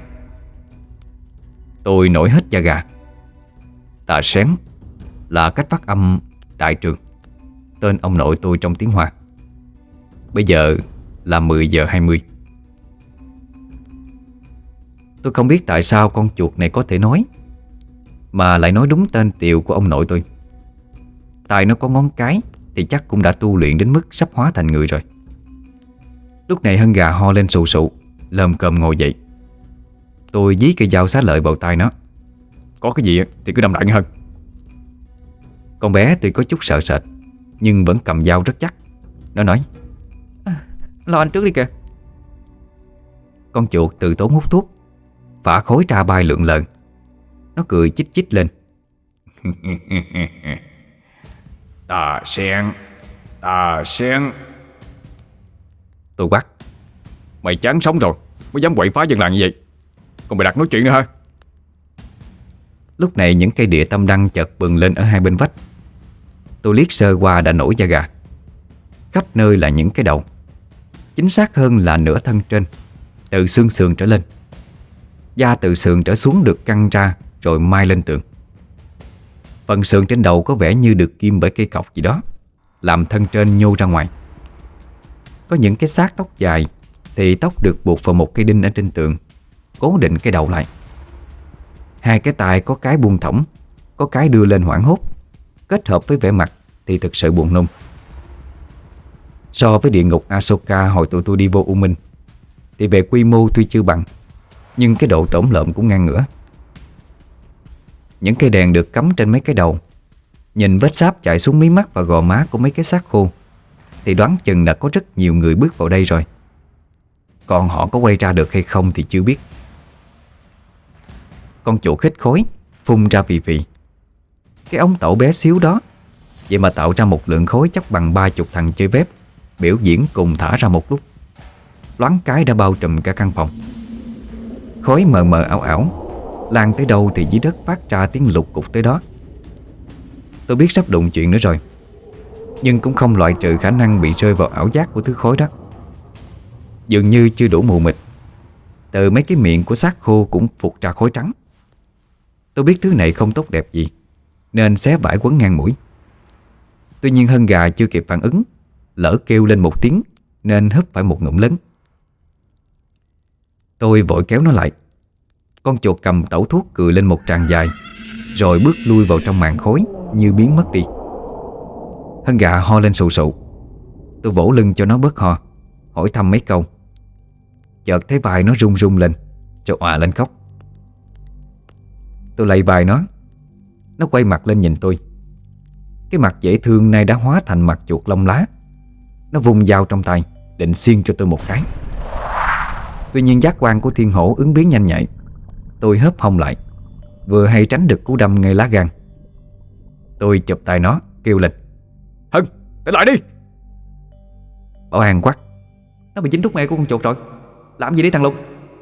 Tôi nổi hết da gà. Tà sén là cách phát âm Đại Trường, tên ông nội tôi trong tiếng Hoa. Bây giờ là mười giờ hai mươi. Tôi không biết tại sao con chuột này có thể nói, mà lại nói đúng tên tiều của ông nội tôi. Tại nó có ngón cái thì chắc cũng đã tu luyện đến mức sắp hóa thành người rồi. Lúc này Hân Gà ho lên sù sụ, lồm cồm ngồi dậy. Tôi dí cây dao xá lợi vào tay nó: Có cái gì thì cứ đâm đại nghe Hân. Con bé tuy có chút sợ sệt, nhưng vẫn cầm dao rất chắc. Nó nói: à, Lo anh trước đi kìa. Con chuột từ tốn hút thuốc, phả khối ra bay lượn lờ. Nó cười chích chích lên: Tà sen, tà sen. Tôi quát: Mày chán sống rồi mới dám quậy phá dân làng như vậy, còn mày đặt nói chuyện nữa hả? Lúc này những cây địa tâm đăng chợt bừng lên ở hai bên vách. Tôi liếc sơ qua đã nổi da gà. Khắp nơi là những cái đầu, chính xác hơn là nửa thân trên, từ xương sườn trở lên. Da từ sườn trở xuống được căng ra rồi mai lên tường. Phần sườn trên đầu có vẻ như được ghim bởi cây cọc gì đó, làm thân trên nhô ra ngoài. Có những cái xác tóc dài thì tóc được buộc vào một cây đinh ở trên tường, cố định cái đầu lại. Hai cái tai có cái buông thõng, có cái đưa lên hoảng hốt, kết hợp với vẻ mặt thì thực sự buồn nôn. So với địa ngục Asoka hồi tụi tôi đi vô U Minh thì về quy mô tuy chưa bằng, nhưng cái độ tổn lợm cũng ngang ngửa. Những cây đèn được cắm trên mấy cái đầu Nhìn vết sáp chạy xuống mí mắt và gò má của mấy cái xác khô thì đoán chừng là có rất nhiều người bước vào đây rồi. Còn họ có quay ra được hay không thì chưa biết. Con chuột hít khói, phun ra phì phì. Cái ống tẩu bé xíu đó vậy mà tạo ra một lượng khói chắc bằng ba chục thằng chơi bếp biểu diễn cùng thả ra một lúc. Loáng cái đã bao trùm cả căn phòng. Khói mờ mờ ảo ảo, lan tới đâu thì dưới đất phát ra tiếng lục cục tới đó. Tôi biết sắp đụng chuyện nữa rồi, nhưng cũng không loại trừ khả năng bị rơi vào ảo giác của thứ khói đó. Dường như chưa đủ mù mịt, từ mấy cái miệng của xác khô cũng phụt ra khói trắng. Tôi biết thứ này không tốt đẹp gì nên xé vải quấn ngang mũi. Tuy nhiên Hân gà chưa kịp phản ứng, lỡ kêu lên một tiếng nên húp phải một ngụm lớn. Tôi vội kéo nó lại. Con chuột cầm tẩu thuốc cười lên một tràng dài, rồi bước lui vào trong màn khói như biến mất đi. Hân gà ho lên sù sụ. Tôi vỗ lưng cho nó bớt ho, hỏi thăm mấy câu. Chợt thấy vai nó run run lên, rồi òa lên khóc. Tôi lay vai nó. Nó quay mặt lên nhìn tôi. Cái mặt dễ thương nay đã hóa thành mặt chuột lông lá. Nó vung dao trong tay định xiên cho tôi một cái. Tuy nhiên giác quan của thiên hổ ứng biến nhanh nhạy. Tôi hớp hông lại, vừa hay tránh được cú đâm ngay lá gan. Tôi chụp tay nó kêu lên: Hân, tỉnh lại đi! Bảo An quát: Nó bị dính thuốc mê của con chuột rồi, làm gì đi thằng Lục?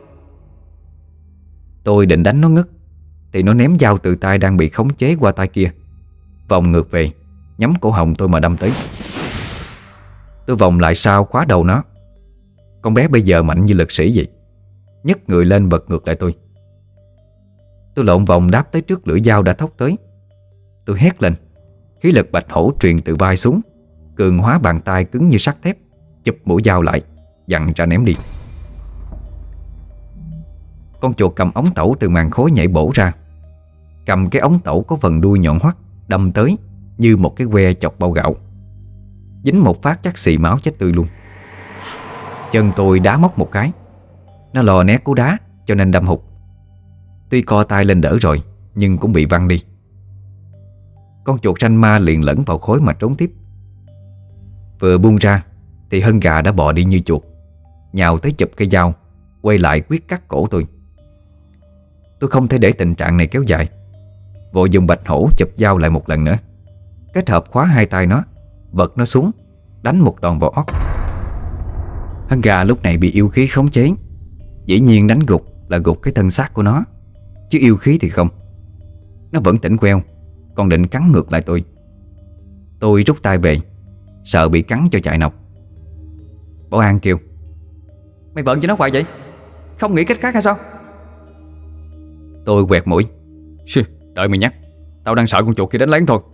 Tôi định đánh nó ngất thì nó ném dao từ tay đang bị khống chế qua tay kia, vòng ngược về, nhắm cổ họng tôi mà đâm tới. Tôi vòng lại sau khóa đầu nó. Con bé bây giờ mạnh như lực sĩ vậy, nhấc người lên bật ngược lại tôi. Tôi lộn vòng đáp tới trước lưỡi dao đã thốc tới. Tôi hét lên. Khí lực bạch hổ truyền từ vai xuống, cường hóa bàn tay cứng như sắt thép, chụp mũi dao lại, dặn ra ném đi. Con chuột cầm ống tẩu từ màn khói nhảy bổ ra, cầm cái ống tẩu có phần đuôi nhọn hoắt đâm tới như một cái que chọc bao gạo. Dính một phát chắc xì máu chết tươi luôn. Chân tôi đá móc một cái. Nó lò né cú đá cho nên đâm hụt. Tuy co tay lên đỡ rồi nhưng cũng bị văng đi. Con chuột ranh ma liền lẫn vào khói mà trốn tiếp. Vừa buông ra thì Hân gà đã bò đi như chuột, nhào tới chụp cây dao, quay lại quyết cắt cổ tôi. Tôi không thể để tình trạng này kéo dài, vội dùng bạch hổ chụp dao lại một lần nữa, kết hợp khóa hai tay nó, vật nó xuống, đánh một đòn vào óc. Hân gà lúc này bị yêu khí khống chế. Dĩ nhiên đánh gục là gục cái thân xác của nó, chứ yêu khí thì không. Nó vẫn tỉnh queo, còn định cắn ngược lại tôi. Tôi rút tay về, sợ bị cắn cho chạy nọc. Bảo An kêu: Mày bận cho nó hoài vậy, không nghĩ cách khác hay sao? Tôi quẹt mũi: Đợi mày nhắc, tao đang sợ con chuột kia đánh lén thôi.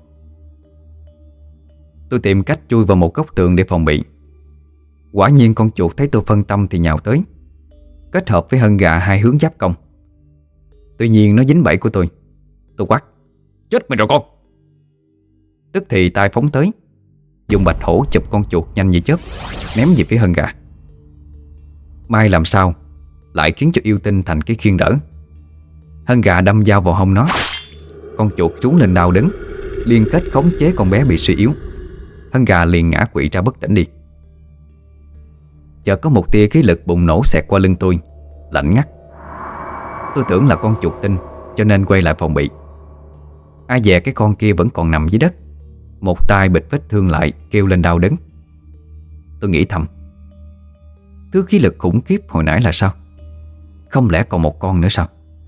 Tôi tìm cách chui vào một góc tường để phòng bị. Quả nhiên con chuột thấy tôi phân tâm thì nhào tới, kết hợp với Hân gà hai hướng giáp công. Tuy nhiên nó dính bẫy của tôi. Tôi quát: Chết mày rồi con! Tức thì tay phóng tới, dùng bạch hổ chụp con chuột nhanh như chớp, ném về phía Hân gà. May làm sao lại khiến cho yêu tinh thành cái khiên đỡ. Hân gà đâm dao vào hông nó. Con chuột trú lên đau đớn, liên kết khống chế con bé bị suy yếu. Hân gà liền ngã quỵ ra bất tỉnh đi. Chợt có một tia khí lực bùng nổ xẹt qua lưng tôi, lạnh ngắt. Tôi tưởng là con chuột tinh cho nên quay lại phòng bị. Ai dè cái con kia vẫn còn nằm dưới đất, một tay bịt vết thương lại, kêu lên đau đớn. Tôi nghĩ thầm, thứ khí lực khủng khiếp hồi nãy là sao? Không lẽ còn một con nữa sao?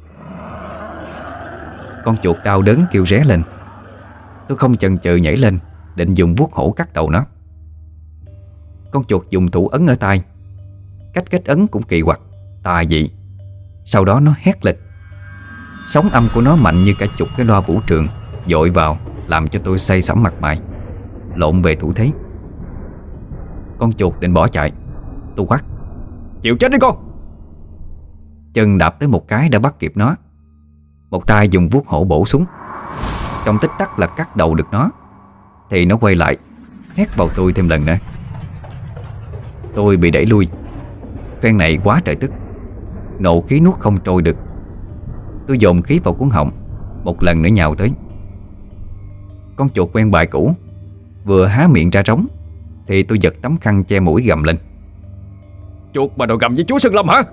Con chuột đau đớn kêu ré lên. Tôi không chần chừ nhảy lên, định dùng vuốt hổ cắt đầu nó. Con chuột dùng thủ ấn ở tai. Cách kết ấn cũng kỳ quặc, tà dị. Sau đó nó hét lên. Sóng âm của nó mạnh như cả chục cái loa vũ trường dội vào, làm cho tôi say sẩm mặt mày, lộn về thủ thế. Con chuột định bỏ chạy. Tôi quát: Chịu chết đi con! Chân đạp tới một cái đã bắt kịp nó. Một tay dùng vuốt hổ bổ xuống. Trong tích tắc là cắt đầu được nó, thì nó quay lại hét vào tôi thêm lần nữa. Tôi bị đẩy lui. Phen này quá trời tức, nộ khí nuốt không trôi được. Tôi dồn khí vào cuống họng, một lần nữa nhào tới. Con chuột quen bài cũ vừa há miệng ra trống thì tôi giật tấm khăn che mũi gầm lên: Chuột mà đòi gầm với chúa Sơn Lâm hả?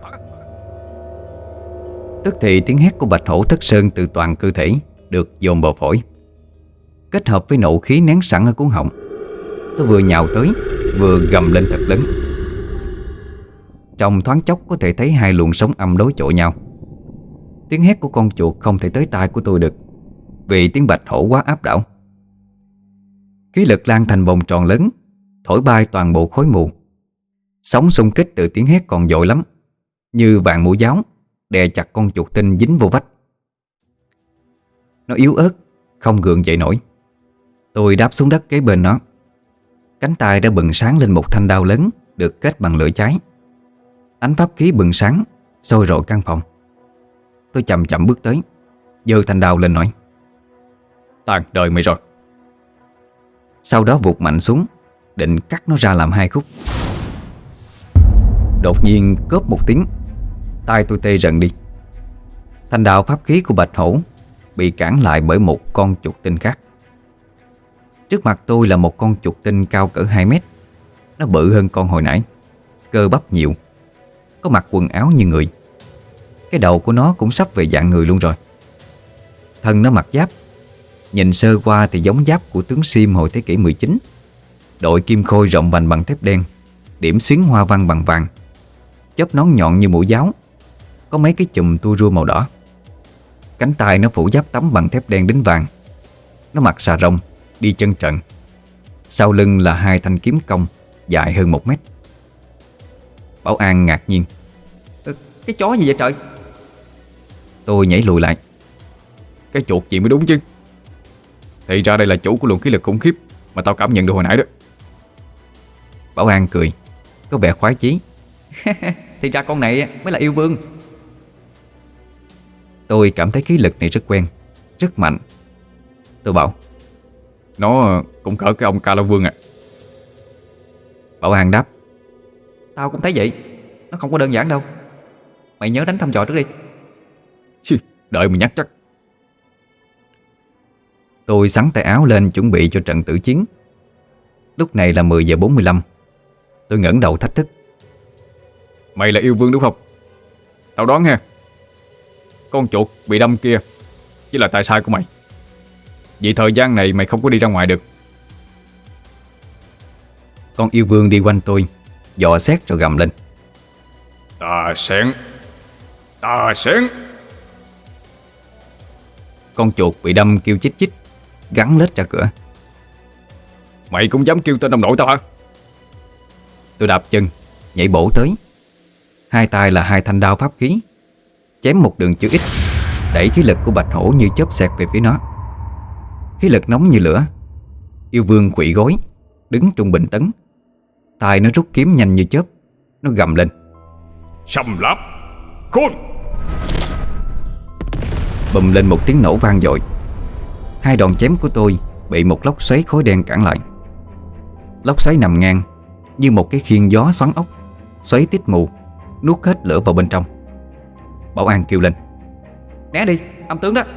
Tức thì tiếng hét của Bạch Hổ Thất Sơn từ toàn cơ thể được dồn vào phổi, kết hợp với nộ khí nén sẵn ở cuống họng. Tôi vừa nhào tới vừa gầm lên thật lớn. Trong thoáng chốc có thể thấy hai luồng sóng âm đối chọi nhau. Tiếng hét của con chuột không thể tới tai của tôi được, vì tiếng Bạch Hổ quá áp đảo. Khí lực lan thành vòng tròn lớn, thổi bay toàn bộ khói mù. Sóng xung kích từ tiếng hét còn dội lắm, như vạn mũi giáo đè chặt con chuột tinh dính vô vách. Nó yếu ớt, không gượng dậy nổi. Tôi đáp xuống đất kế bên nó. Cánh tay đã bừng sáng lên một thanh đao lớn được kết bằng lửa cháy. Ánh pháp khí bừng sáng sôi rọi căn phòng. Tôi chậm chậm bước tới, giơ thanh đao lên nói: Tàn đời mày rồi. Sau đó vụt mạnh xuống, định cắt nó ra làm hai khúc. Đột nhiên cốp một tiếng, tay tôi tê rần đi. Thanh đao pháp khí của Bạch Hổ bị cản lại bởi một con chuột tinh khác. Trước mặt tôi là một con chuột tinh cao cỡ hai mét. Nó bự hơn con hồi nãy, cơ bắp nhiều, có mặc quần áo như người. Cái đầu của nó cũng sắp về dạng người luôn rồi. Thân nó mặc giáp, nhìn sơ qua thì giống giáp của tướng Sim hồi thế kỷ mười chín. Đội kim khôi rộng vành bằng thép đen, điểm xuyến hoa văn bằng vàng, chớp nón nhọn như mũi giáo, có mấy cái chùm tua rua màu đỏ. Cánh tay nó phủ giáp tấm bằng thép đen đính vàng. Nó mặc xà rông, đi chân trần. Sau lưng là hai thanh kiếm cong dài hơn một mét. Bảo An ngạc nhiên: ừ, Cái chó gì vậy trời? Tôi nhảy lùi lại: Cái chuột gì mới đúng chứ. Thì ra đây là chủ của luồng khí lực khủng khiếp mà tao cảm nhận được hồi nãy đó. Bảo An cười, có vẻ khoái chí: Thì ra con này mới là yêu vương. Tôi cảm thấy khí lực này rất quen, rất mạnh. Tôi bảo: Nó cũng cỡ cái ông Ca La Vương à. Bảo An đáp: Tao cũng thấy vậy. Nó không có đơn giản đâu. Mày nhớ đánh thăm dò trước đi. Chứ, đợi mình nhắc chắc. Tôi xắn tay áo lên chuẩn bị cho trận tử chiến. Lúc này là mười giờ bốn mươi lăm. Tôi ngẩng đầu thách thức: Mày là yêu vương đúng không? Tao đoán ha, con chuột bị đâm kia chỉ là tay sai của mày. Vì thời gian này mày không có đi ra ngoài được. Con yêu vương đi quanh tôi, dò xét rồi gầm lên: Tà xén, tà xén. Con chuột bị đâm kêu chích chích, gắn lết ra cửa. Mày cũng dám kêu tên đồng đội tao hả? Tôi đạp chân, nhảy bổ tới. Hai tay là hai thanh đao pháp khí, chém một đường chữ X, đẩy khí lực của Bạch Hổ như chớp xẹt về phía nó. Khí lực nóng như lửa. Yêu vương quỵ gối, đứng trung bình tấn. Tay nó rút kiếm nhanh như chớp. Nó gầm lên: Sầm lấp, khôn. Bùm lên một tiếng nổ vang dội. Hai đòn chém của tôi bị một lốc xoáy khói đen cản lại. Lốc xoáy nằm ngang như một cái khiên gió xoắn ốc, xoáy tít mù, nuốt hết lửa vào bên trong. Bảo An kêu lên: Né đi, âm tướng đó.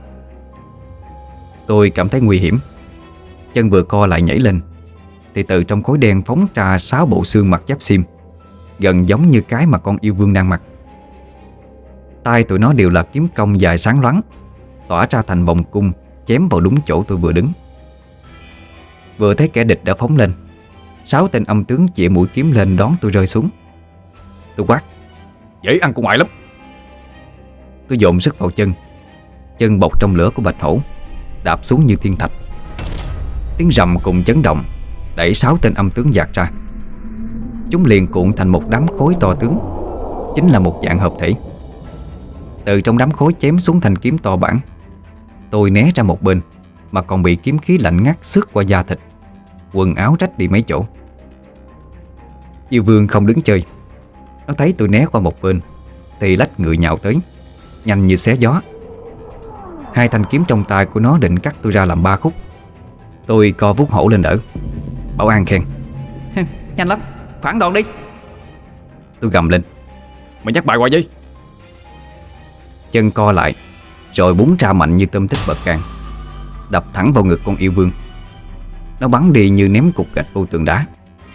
Tôi cảm thấy nguy hiểm. Chân vừa co lại nhảy lên thì từ trong khối đen phóng ra sáu bộ xương mặc giáp sim, gần giống như cái mà con yêu vương đang mặc. Tay tụi nó đều là kiếm cong dài sáng loáng, tỏa ra thành vòng cung, chém vào đúng chỗ tôi vừa đứng. Vừa thấy kẻ địch đã phóng lên, sáu tên âm tướng chĩa mũi kiếm lên đón tôi rơi xuống. Tôi quát: Dễ ăn của ngoại lắm. Tôi dồn sức vào chân. Chân bọc trong lửa của Bạch Hổ, đạp xuống như thiên thạch. Tiếng rầm cùng chấn động đẩy sáu tên âm tướng dạt ra. Chúng liền cuộn thành một đám khối to tướng, chính là một dạng hợp thể. Từ trong đám khối chém xuống thanh kiếm to bản. Tôi né ra một bên mà còn bị kiếm khí lạnh ngắt xước qua da thịt, quần áo rách đi mấy chỗ. Yêu vương không đứng chơi. Nó thấy tôi né qua một bên thì lách người nhào tới, nhanh như xé gió. Hai thanh kiếm trong tay của nó định cắt tôi ra làm ba khúc. Tôi co vuốt hổ lên đỡ. Bảo An khen: Nhanh lắm, phản đòn đi. Tôi gầm lên: Mày nhắc bài hoài gì? Chân co lại rồi búng ra mạnh như tôm tích bật càng. đập thẳng vào ngực con yêu vương. Nó bắn đi như ném cục gạch vô tường đá.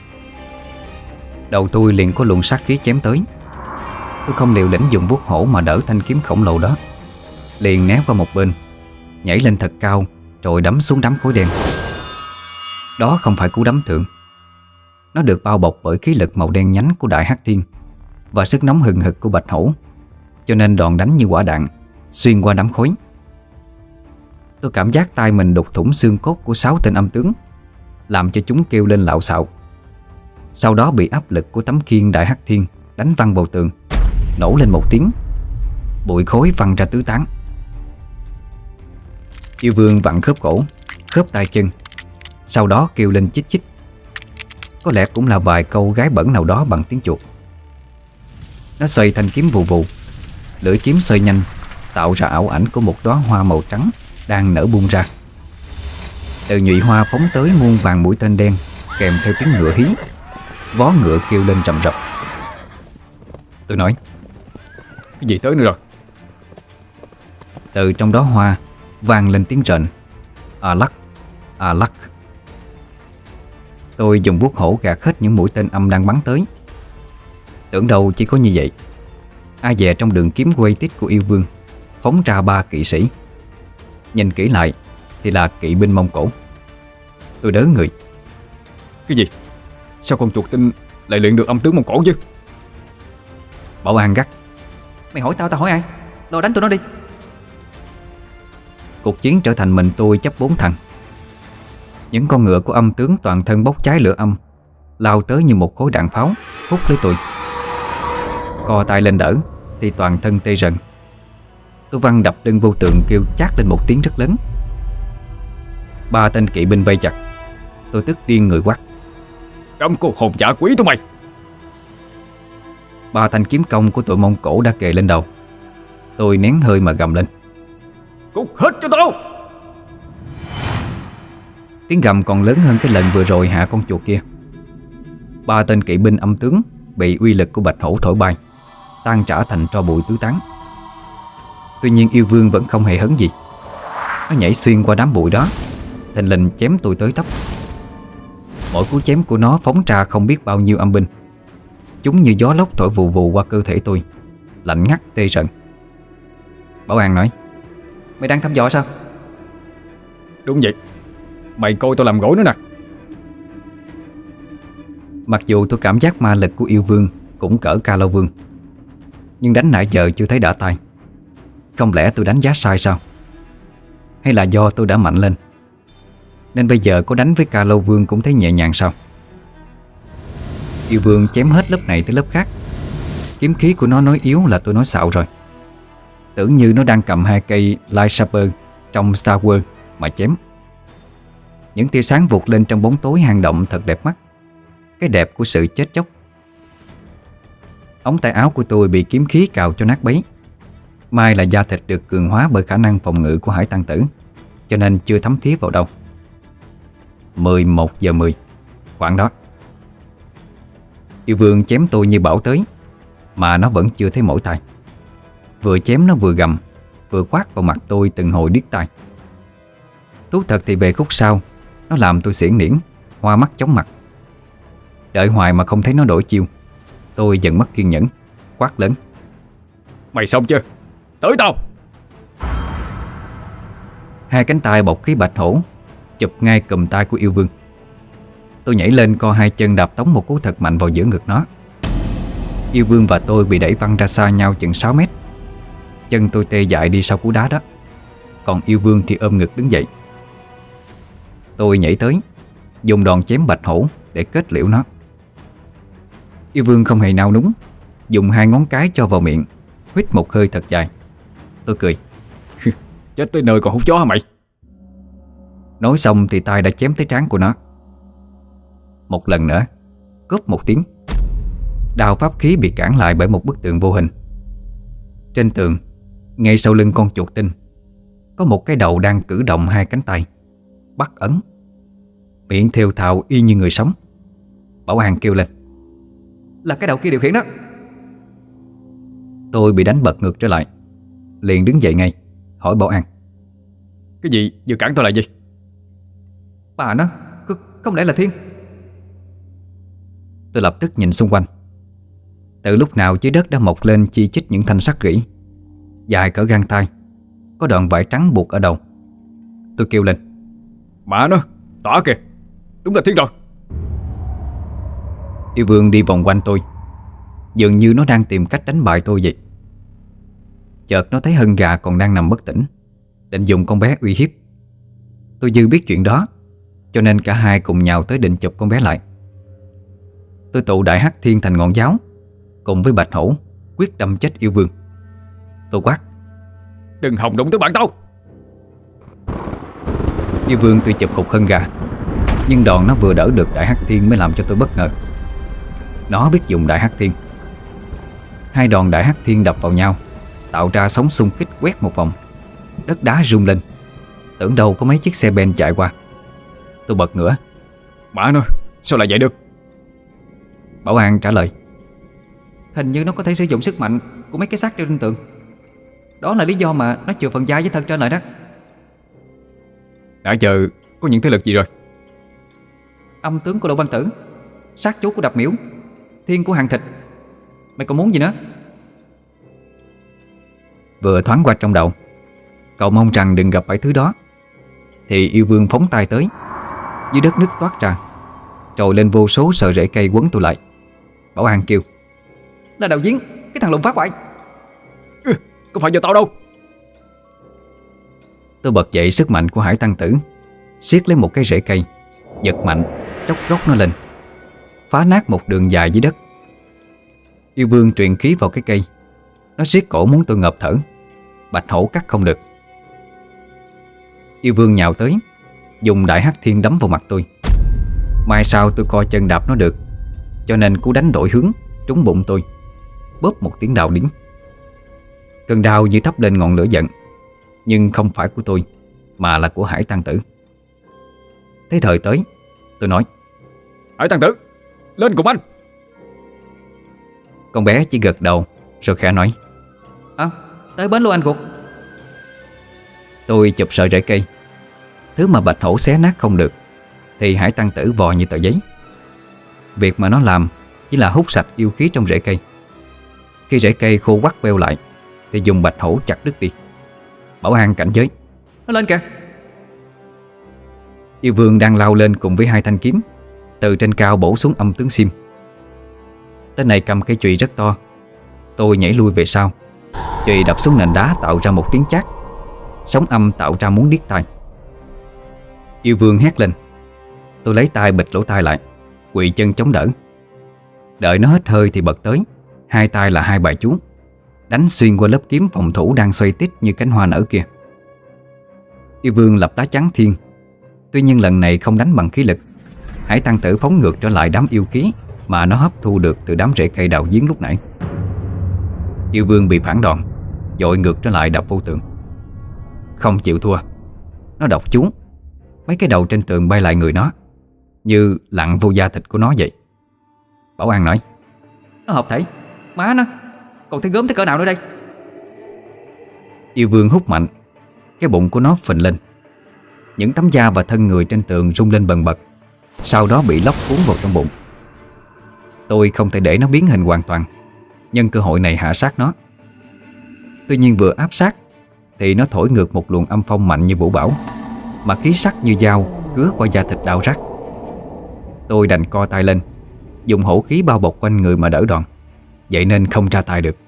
Đầu tôi liền có luồng sát khí chém tới. Tôi không liều lĩnh dùng vuốt hổ mà đỡ thanh kiếm khổng lồ đó, liền né qua một bên, nhảy lên thật cao rồi đấm xuống đám khối đen. Đó không phải cú đấm thường. Nó được bao bọc bởi khí lực màu đen nhánh của Đại Hắc Thiên và sức nóng hừng hực của Bạch Hổ, cho nên đòn đánh như quả đạn xuyên qua đám khối. Tôi cảm giác tay mình đục thủng xương cốt của sáu tên âm tướng, làm cho chúng kêu lên lạo xạo. Sau đó bị áp lực của tấm khiên Đại Hắc Thiên đánh văng vào tường, nổ lên một tiếng, bụi khối văng ra tứ tán. Yêu vương vặn khớp cổ, khớp tay chân, sau đó kêu lên chích chích. Có lẽ cũng là vài câu gái bẩn nào đó bằng tiếng chuột. Nó xoay thanh kiếm vù vù, lưỡi kiếm xoay nhanh, tạo ra ảo ảnh của một đóa hoa màu trắng đang nở bung ra. Từ nhụy hoa phóng tới muôn vàng mũi tên đen, kèm theo tiếng ngựa hí. Vó ngựa kêu lên rầm rập. Tôi nói: Cái gì tới nữa rồi? Từ trong đó hoa vang lên tiếng rền: A lắc, a lắc. Tôi dùng vuốt hổ gạt hết những mũi tên âm đang bắn tới. Tưởng đâu chỉ có như vậy, ai dè trong đường kiếm quay tít của yêu vương phóng ra ba kỵ sĩ. Nhìn kỹ lại thì là kỵ binh Mông Cổ. Tôi đớ người. Cái gì? Sao con chuột tinh lại luyện được âm tướng Mông Cổ chứ? Bảo An gắt: Mày hỏi tao, tao hỏi ai? Lo đánh tụi nó đi. Cuộc chiến trở thành mình tôi chấp bốn thằng. Những con ngựa của âm tướng toàn thân bốc cháy lửa âm, lao tới như một khối đạn pháo, hút lấy tôi. Co tay lên đỡ thì toàn thân tê rần. Tôi văng đập lưng vô tường, kêu chát lên một tiếng rất lớn. Ba tên kỵ binh vây chặt. Tôi tức điên người quát: Cấm cô hồn dã quỷ tụi mày! Ba thanh kiếm công của tụi Mông Cổ đã kề lên đầu. Tôi nén hơi mà gầm lên: Cút hết cho tao! Tiếng gầm còn lớn hơn cái lần vừa rồi hạ con chuột kia. Ba tên kỵ binh âm tướng bị uy lực của Bạch Hổ thổi bay, tan rã thành tro bụi tứ tán. Tuy nhiên yêu vương vẫn không hề hấn gì. Nó nhảy xuyên qua đám bụi đó, thình lình chém tôi tới tấp. Mỗi cú chém của nó phóng ra không biết bao nhiêu âm binh. Chúng như gió lốc thổi vù vù qua cơ thể tôi, lạnh ngắt tê rợn. Bảo An nói: Mày đang thăm dò sao? Đúng vậy. Mày coi tôi làm gỗ nữa nè. Mặc dù tôi cảm giác ma lực của yêu vương cũng cỡ Ca Lâu Vương, nhưng đánh nãy giờ chưa thấy đã tay. Không lẽ tôi đánh giá sai sao? Hay là do tôi đã mạnh lên, nên bây giờ có đánh với Ca Lâu Vương cũng thấy nhẹ nhàng sao? Yêu vương chém hết lớp này tới lớp khác. Kiếm khí của nó nói yếu là tôi nói xạo rồi. Tưởng như nó đang cầm hai cây lightsaber trong Star Wars mà chém. Những tia sáng vụt lên trong bóng tối hang động thật đẹp mắt. Cái đẹp của sự chết chóc. Ống tay áo của tôi bị kiếm khí cào cho nát bấy. May là da thịt được cường hóa bởi khả năng phòng ngự của hải tăng tử, cho nên chưa thấm thía vào đâu. mười một giờ mười, khoảng đó. Yêu vương chém tôi như bão tới, mà nó vẫn chưa thấy mỏi tay. Vừa chém nó vừa gầm, vừa quát vào mặt tôi từng hồi điếc tai. Thú thật thì về khúc sau, nó làm tôi xiển niễn, hoa mắt chóng mặt. Đợi hoài mà không thấy nó đổi chiêu, tôi dần mất kiên nhẫn, quát lớn: Mày xong chưa? Tới tao! Hai cánh tay bọc khí bạch hổ chụp ngay cùm tay của yêu vương. Tôi nhảy lên co hai chân đạp tống một cú thật mạnh vào giữa ngực nó. Yêu vương và tôi bị đẩy văng ra xa nhau chừng sáu mét. Chân tôi tê dại đi sau cú đá đó, còn yêu vương thì ôm ngực đứng dậy. Tôi nhảy tới, dùng đòn chém bạch hổ để kết liễu nó. Yêu vương không hề nao núng, dùng hai ngón cái cho vào miệng, huýt một hơi thật dài. Tôi cười: Chết tới nơi còn hút chó hả mày? Nói xong thì tay đã chém tới trán của nó. Một lần nữa, cốp một tiếng, đao pháp khí bị cản lại bởi một bức tường vô hình. Trên tường, ngay sau lưng con chuột tinh, có một cái đầu đang cử động hai cánh tay, bắt ấn, miệng thều thào y như người sống. Bảo An kêu lên: Là cái đầu kia điều khiển đó. Tôi bị đánh bật ngược trở lại, liền đứng dậy ngay, hỏi Bảo An: Cái gì vừa cản tôi lại gì? Bà nó, c- không lẽ là Thiên? Tôi lập tức nhìn xung quanh. Từ lúc nào dưới đất đã mọc lên chi chít những thanh sắt rỉ dài cỡ gang tay, có đoạn vải trắng buộc ở đầu. Tôi kêu lên: Mà nó, tỏ kìa, đúng là Thiên rồi. Yêu Vương đi vòng quanh tôi, dường như nó đang tìm cách đánh bại tôi vậy. Chợt nó thấy Hân Gà còn đang nằm bất tỉnh, định dùng con bé uy hiếp. Tôi dư biết chuyện đó, cho nên cả hai cùng nhào tới định chụp con bé lại. Tôi tụ đại hắc thiên thành ngọn giáo, cùng với Bạch Hổ quyết đâm chết Yêu Vương. Tôi quát: Đừng hòng đụng tới bạn tao. Yêu Vương tôi chụp hụt Hân Gà, nhưng đòn nó vừa đỡ được đại hắc thiên mới làm cho tôi bất ngờ. Nó biết dùng đại hắc thiên. Hai đòn đại hắc thiên đập vào nhau, tạo ra sóng xung kích quét một vòng. Đất đá rung lên, tưởng đâu có mấy chiếc xe ben chạy qua. Tôi bật ngửa: Mà nó, sao lại vậy được? Bảo An trả lời: Hình như nó có thể sử dụng sức mạnh của mấy cái xác trên tường. Đó là lý do mà nó chừa phần vai với thân trên lại đó. Đã giờ có những thế lực gì rồi? Âm tướng của Đỗ Văn Tử, sát chú của Đập Miễu, Thiên của Hàng Thịt. Mày còn muốn gì nữa? Vừa thoáng qua trong đầu, cậu mong rằng đừng gặp phải thứ đó, thì Yêu Vương phóng tay tới. Dưới đất nứt toát ra, trồi lên vô số sợi rễ cây quấn tôi lại. Bảo An kêu: Là Đạo Giếng, cái thằng lùn phá hoại. Ừ, không phải do tao đâu. Tôi bật dậy sức mạnh của Hải Tăng Tử, siết lấy một cái rễ cây, giật mạnh, chốc gốc nó lên, phá nát một đường dài dưới đất. Yêu Vương truyền khí vào cái cây, nó siết cổ muốn tôi ngợp thở. Bạch Hổ cắt không được. Yêu Vương nhào tới, dùng đại hắc thiên đấm vào mặt tôi. Mai sau tôi coi chân đạp nó được, cho nên cú đánh đổi hướng, trúng bụng tôi, bóp một tiếng đau điếng. Cơn đau như thắp lên ngọn lửa giận, nhưng không phải của tôi, mà là của Hải Tăng Tử. Thế thời tới, tôi nói: Hải Tăng Tử, lên cùng anh. Con bé chỉ gật đầu rồi khẽ nói: À, tới bến luôn anh Cuộc. Tôi chụp sợi rễ cây. Thứ mà Bạch Hổ xé nát không được thì Hải Tăng Tử vò như tờ giấy. Việc mà nó làm chỉ là hút sạch yêu khí trong rễ cây. Khi rễ cây khô quắt queo lại thì dùng Bạch Hổ chặt đứt đi. Bảo An cảnh giới: Nó lên kìa. Yêu Vương đang lao lên cùng với hai thanh kiếm, từ trên cao bổ xuống âm tướng Sim. Tên này cầm cây chùy rất to. Tôi nhảy lui về sau, chùy đập xuống nền đá tạo ra một tiếng chát. Sóng âm tạo ra muốn điếc tai. Yêu Vương hét lên. Tôi lấy tay bịt lỗ tai lại, quỳ chân chống đỡ. Đợi nó hết hơi thì bật tới, hai tay là hai bài chú, đánh xuyên qua lớp kiếm phòng thủ đang xoay tít như cánh hoa nở kia. Yêu Vương lập lá chắn thiên. Tuy nhiên lần này không đánh bằng khí lực. Hải Tăng Tử phóng ngược trở lại đám yêu khí mà nó hấp thu được từ đám rễ cây đào giếng lúc nãy. Yêu Vương bị phản đòn, dội ngược trở lại đập vô tường. Không chịu thua, nó đọc chú. Mấy cái đầu trên tường bay lại người nó, như lặn vô da thịt của nó vậy. Bảo An nói: Nó hợp thể. Má nó, còn thấy gớm tới cỡ nào nữa đây? Yêu Vương hút mạnh, cái bụng của nó phình lên. Những tấm da và thân người trên tường rung lên bần bật, sau đó bị lóc cuốn vào trong bụng. Tôi không thể để nó biến hình hoàn toàn, nhân cơ hội này hạ sát nó. Tuy nhiên vừa áp sát thì nó thổi ngược một luồng âm phong mạnh như vũ bão, mà khí sắc như dao cứa qua da thịt đau rát. Tôi đành co tay lên, dùng hổ khí bao bọc quanh người mà đỡ đòn, vậy nên không ra tay được.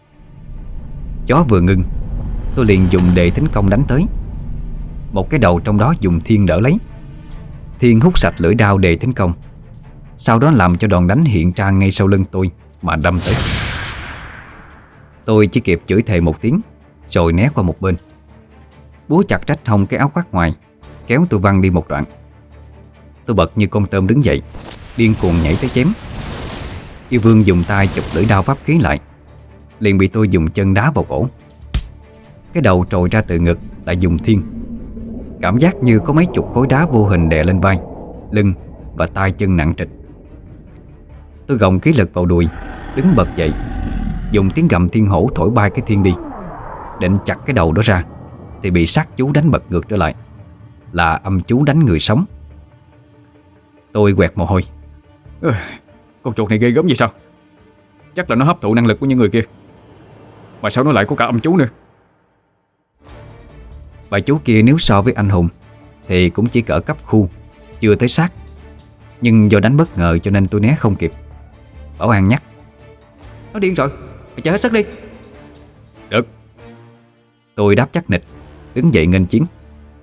Gió vừa ngưng, tôi liền dùng đề tính công đánh tới. Một cái đầu trong đó dùng thiên đỡ lấy. Thiên hút sạch lưỡi đao đề tính công, sau đó làm cho đòn đánh hiện ra ngay sau lưng tôi mà đâm tới. Tôi chỉ kịp chửi thề một tiếng rồi né qua một bên. Búa chặt rách hông cái áo khoác ngoài, kéo tôi văng đi một đoạn. Tôi bật như con tôm đứng dậy, điên cuồng nhảy tới chém. Yêu Vương dùng tay chụp lưỡi đao pháp khí lại, liền bị tôi dùng chân đá vào cổ. Cái đầu trồi ra từ ngực lại dùng thiên. Cảm giác như có mấy chục khối đá vô hình đè lên vai, lưng và tay chân nặng trịch. Tôi gồng khí lực vào đùi, đứng bật dậy, dùng tiếng gầm thiên hổ thổi bay cái thiên đi, định chặt cái đầu đó ra thì bị sát chú đánh bật ngược trở lại, là âm chú đánh người sống. Tôi quẹt mồ hôi. Ừ, con chuột này ghê gớm vậy sao? Chắc là nó hấp thụ năng lực của những người kia. Mà sao nó lại có cả âm chú nữa? Bà chú kia nếu so với anh hùng thì cũng chỉ cỡ cấp khu, chưa tới sát. Nhưng do đánh bất ngờ cho nên tôi né không kịp. Bảo An nhắc: Nó điên rồi, mày chạy hết sức đi. Được. Tôi đáp chắc nịch, đứng dậy nghênh chiến.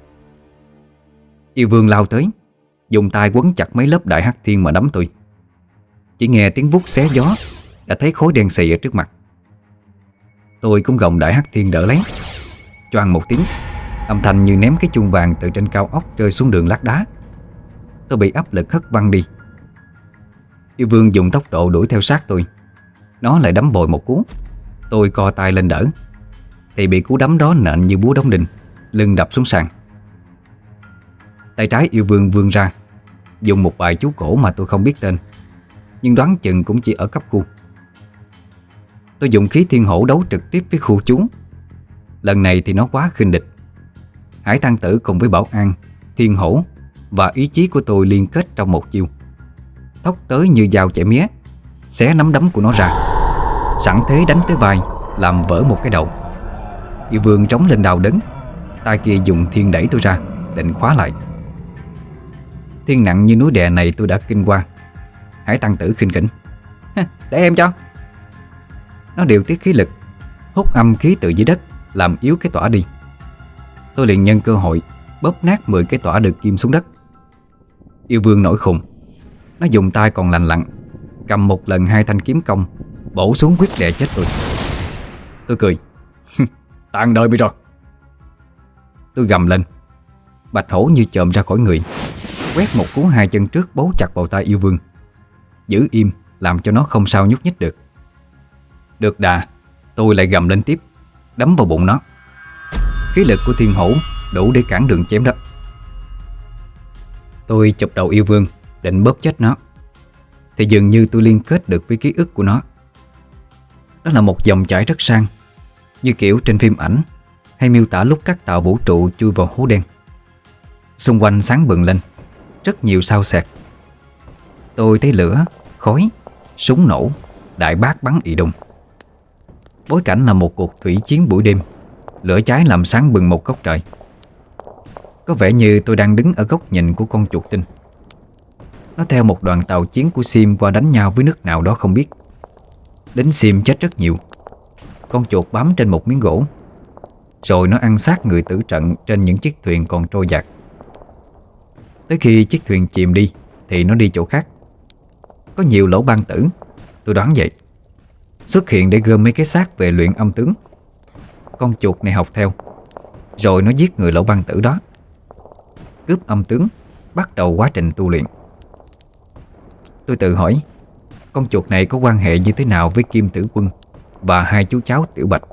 Yêu Vương lao tới, dùng tay quấn chặt mấy lớp đại hắc thiên mà đấm tôi. Chỉ nghe tiếng vút xé gió, đã thấy khối đen xì ở trước mặt. Tôi cũng gồng đại hắc thiên đỡ lấy. Choang một tiếng, âm thanh như ném cái chuông vàng từ trên cao ốc rơi xuống đường lát đá. Tôi bị áp lực hất văng đi. Yêu Vương dùng tốc độ đuổi theo sát tôi. Nó lại đấm bồi một cú. Tôi co tay lên đỡ, thì bị cú đấm đó nện như búa đóng đinh, lưng đập xuống sàn. Tay trái Yêu Vương vươn ra, dùng một bài chú cổ mà tôi không biết tên, nhưng đoán chừng cũng chỉ ở cấp khu. Tôi dùng khí thiên hổ đấu trực tiếp với khu chú. Lần này thì nó quá khinh địch. Hải Tăng Tử cùng với Bảo An, Thiên Hổ và ý chí của tôi liên kết trong một chiêu. Tốc tới như dao chẻ mía, xé nắm đấm của nó ra, sẵn thế đánh tới vai, làm vỡ một cái đầu. Yêu Vương trống lên đau đớn, tay kia dùng thiên đẩy tôi ra, định khóa lại. Thiên nặng như núi đè này tôi đã kinh qua. Hải Tăng Tử khinh khỉnh: Để em cho. Nó điều tiết khí lực, hút âm khí từ dưới đất, làm yếu cái tỏa đi. Tôi liền nhân cơ hội bóp nát mười cái tỏa được kim xuống đất. Yêu Vương nổi khùng. Nó dùng tay còn lành lặn, cầm một lần hai thanh kiếm công, bổ xuống quyết đè chết tôi. Tôi cười: Tàn đời bây rồi. Tôi gầm lên. Bạch hổ như chồm ra khỏi người, quét một cú hai chân trước bấu chặt vào tay Yêu Vương, giữ im làm cho nó không sao nhúc nhích được. Được đà, tôi lại gầm lên tiếp, đấm vào bụng nó. Khí lực của thiên hổ đủ để cản đường chém đó. Tôi chụp đầu Yêu Vương định bóp chết nó, thì dường như tôi liên kết được với ký ức của nó. Đó là một dòng chảy rất sang, như kiểu trên phim ảnh hay miêu tả lúc các tàu vũ trụ chui vào hố đen. Xung quanh sáng bừng lên, rất nhiều sao xẹt. Tôi thấy lửa, khói, súng nổ, đại bác bắn ì đùng. Bối cảnh là một cuộc thủy chiến buổi đêm, lửa cháy làm sáng bừng một góc trời. Có vẻ như tôi đang đứng ở góc nhìn của con chuột tinh. Nó theo một đoàn tàu chiến của Sim qua đánh nhau với nước nào đó không biết. Lính Sim chết rất nhiều. Con chuột bám trên một miếng gỗ, rồi nó ăn xác người tử trận trên những chiếc thuyền còn trôi dạt. Tới khi chiếc thuyền chìm đi thì nó đi chỗ khác. Có nhiều lỗ ban tử, tôi đoán vậy, xuất hiện để gom mấy cái xác về luyện âm tướng. Con chuột này học theo, rồi nó giết người lỗ ban tử đó, cướp âm tướng, bắt đầu quá trình tu luyện. Tôi tự hỏi, con chuột này có quan hệ như thế nào với Kim Tử Quân và hai chú cháu Tiểu Bạch.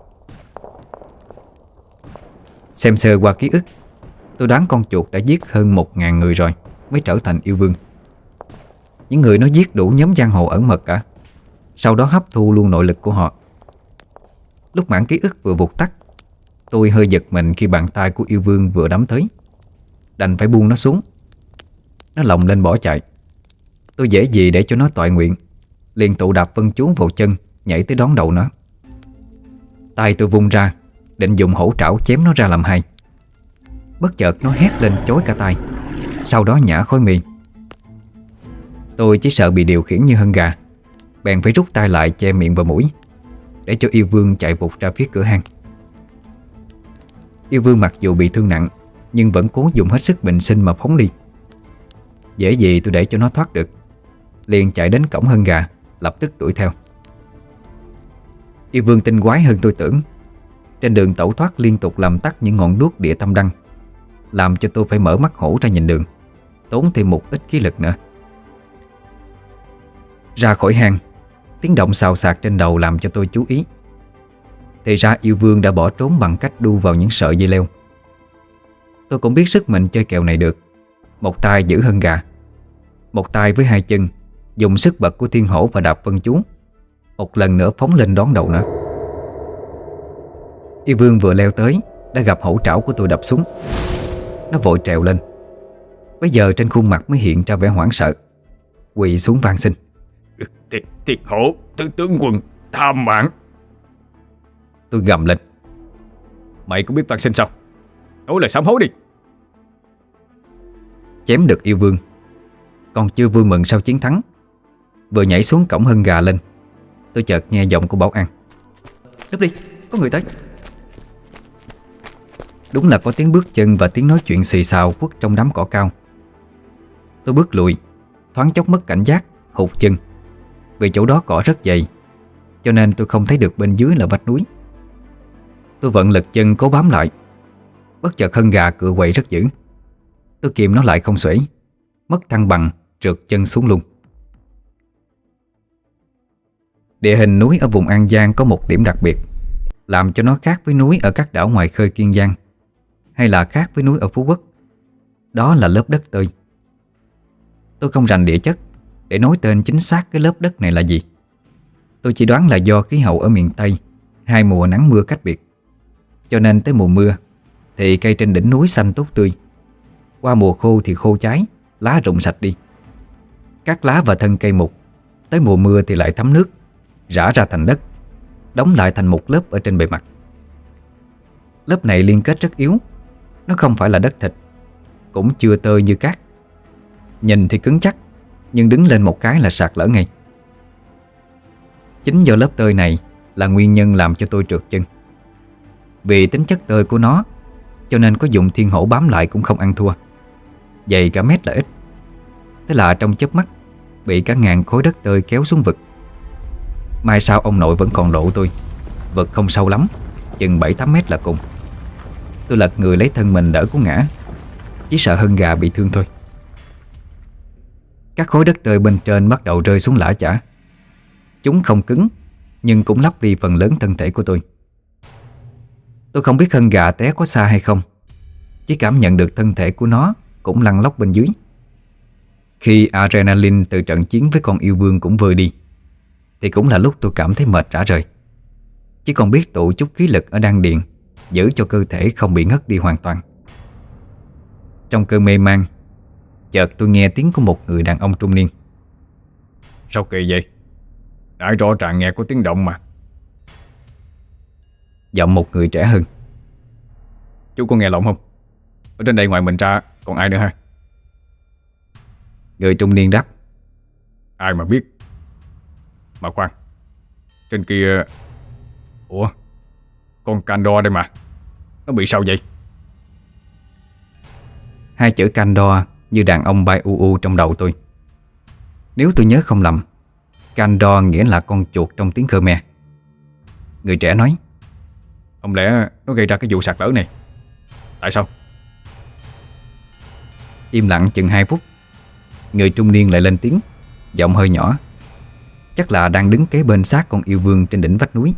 Xem sơ qua ký ức, tôi đoán con chuột đã giết hơn một ngàn người rồi mới trở thành yêu vương. Những người nó giết đủ nhóm giang hồ ẩn mật cả, sau đó hấp thu luôn nội lực của họ. Lúc mảng ký ức vừa vụt tắt, tôi hơi giật mình khi bàn tay của yêu vương vừa đắm tới, đành phải buông nó xuống. Nó lồng lên bỏ chạy. Tôi dễ gì để cho nó toại nguyện, liền tụ đạp vân chú vào chân, nhảy tới đón đầu nó. Tay tôi vung ra, định dùng hổ trảo chém nó ra làm hai. Bất chợt nó hét lên chối cả tay, sau đó nhả khói mì. Tôi chỉ sợ bị điều khiển như hân gà, bèn phải rút tay lại che miệng và mũi, để cho yêu vương chạy vụt ra phía cửa hang. Yêu vương mặc dù bị thương nặng, nhưng vẫn cố dùng hết sức bình sinh mà phóng đi. Dễ gì tôi để cho nó thoát được, liền chạy đến cổng hân gà, lập tức đuổi theo. Yêu vương tinh quái hơn tôi tưởng. Trên đường tẩu thoát liên tục làm tắt những ngọn đuốc địa tâm đăng, làm cho tôi phải mở mắt hổ ra nhìn đường, tốn thêm một ít khí lực nữa. Ra khỏi hang, tiếng động xào xạc trên đầu làm cho tôi chú ý. Thì ra yêu vương đã bỏ trốn bằng cách đu vào những sợi dây leo. Tôi cũng biết sức mình chơi kèo này được. Một tay giữ hân gà, một tay với hai chân dùng sức bật của thiên hổ và đạp vân chú, một lần nữa phóng lên đón đầu nó. Yêu vương vừa leo tới đã gặp hổ trảo của tôi đập xuống. Nó vội trèo lên. Bây giờ trên khuôn mặt mới hiện ra vẻ hoảng sợ, quỳ xuống van xin: Thiệt, thiệt hổ tứ tướng quân tham mạng. Tôi gầm lên: Mày cũng biết van xin sao? Nói lời sám hối đi. Chém được yêu vương, còn chưa vui mừng sau chiến thắng, vừa nhảy xuống cổng hân gà lên, tôi chợt nghe giọng của Bảo An: Núp đi, có người tới. Đúng là có tiếng bước chân và tiếng nói chuyện xì xào quất trong đám cỏ cao. Tôi bước lùi, thoáng chốc mất cảnh giác, hụt chân. Vì chỗ đó cỏ rất dày, cho nên tôi không thấy được bên dưới là vách núi. Tôi vận lực chân cố bám lại. Bất chợt hân gà cựa quậy rất dữ. Tôi kìm nó lại không xuể, mất thăng bằng, trượt chân xuống luôn. Địa hình núi ở vùng An Giang có một điểm đặc biệt, làm cho nó khác với núi ở các đảo ngoài khơi Kiên Giang, hay là khác với núi ở Phú Quốc. Đó là lớp đất tơi. Tôi không rành địa chất để nói tên chính xác cái lớp đất này là gì. Tôi chỉ đoán là do khí hậu ở miền Tây hai mùa nắng mưa cách biệt, cho nên tới mùa mưa thì cây trên đỉnh núi xanh tốt tươi, qua mùa khô thì khô cháy, lá rụng sạch đi. Các lá và thân cây mục, tới mùa mưa thì lại thấm nước, rã ra thành đất, đóng lại thành một lớp ở trên bề mặt. Lớp này liên kết rất yếu. Nó không phải là đất thịt, cũng chưa tơi như cát. Nhìn thì cứng chắc, nhưng đứng lên một cái là sạt lở ngay. Chính do lớp tơi này là nguyên nhân làm cho tôi trượt chân. Vì tính chất tơi của nó, cho nên có dùng thiên hổ bám lại cũng không ăn thua. Dày cả mét là ít. Thế là trong chớp mắt bị cả ngàn khối đất tơi kéo xuống vực. Mai sau ông nội vẫn còn độ tôi. Vực không sâu lắm, chừng bảy tám mét là cùng. Tôi lật người lấy thân mình đỡ cú ngã, chỉ sợ hân gà bị thương thôi. Các khối đất tơi bên trên bắt đầu rơi xuống lã chả. Chúng không cứng, nhưng cũng lấp đi phần lớn thân thể của tôi. Tôi không biết hân gà té có xa hay không, chỉ cảm nhận được thân thể của nó cũng lăn lóc bên dưới. Khi adrenaline từ trận chiến với con yêu vương cũng vơi đi, thì cũng là lúc tôi cảm thấy mệt rã rời. Chỉ còn biết tụ chút khí lực ở đan điền, giữ cho cơ thể không bị ngất đi hoàn toàn. Trong cơn mê man, chợt tôi nghe tiếng của một người đàn ông trung niên: Sao kỳ vậy? Nãy rõ ràng nghe có tiếng động mà. Giọng một người trẻ hơn: Chú có nghe lộn không? Ở trên đây ngoài mình ra còn ai nữa ha? Người trung niên đáp: Ai mà biết. Mà khoan, trên kia... Ủa, con Candor đây mà, nó bị sao vậy? Hai chữ Candor như đàn ông bay u u trong đầu tôi. Nếu tôi nhớ không lầm, Candor nghĩa là con chuột trong tiếng Khmer. Người trẻ nói: Không lẽ nó gây ra cái vụ sạt lở này? Tại sao? Im lặng chừng hai phút, người trung niên lại lên tiếng, giọng hơi nhỏ, chắc là đang đứng kế bên xác con yêu vương trên đỉnh vách núi.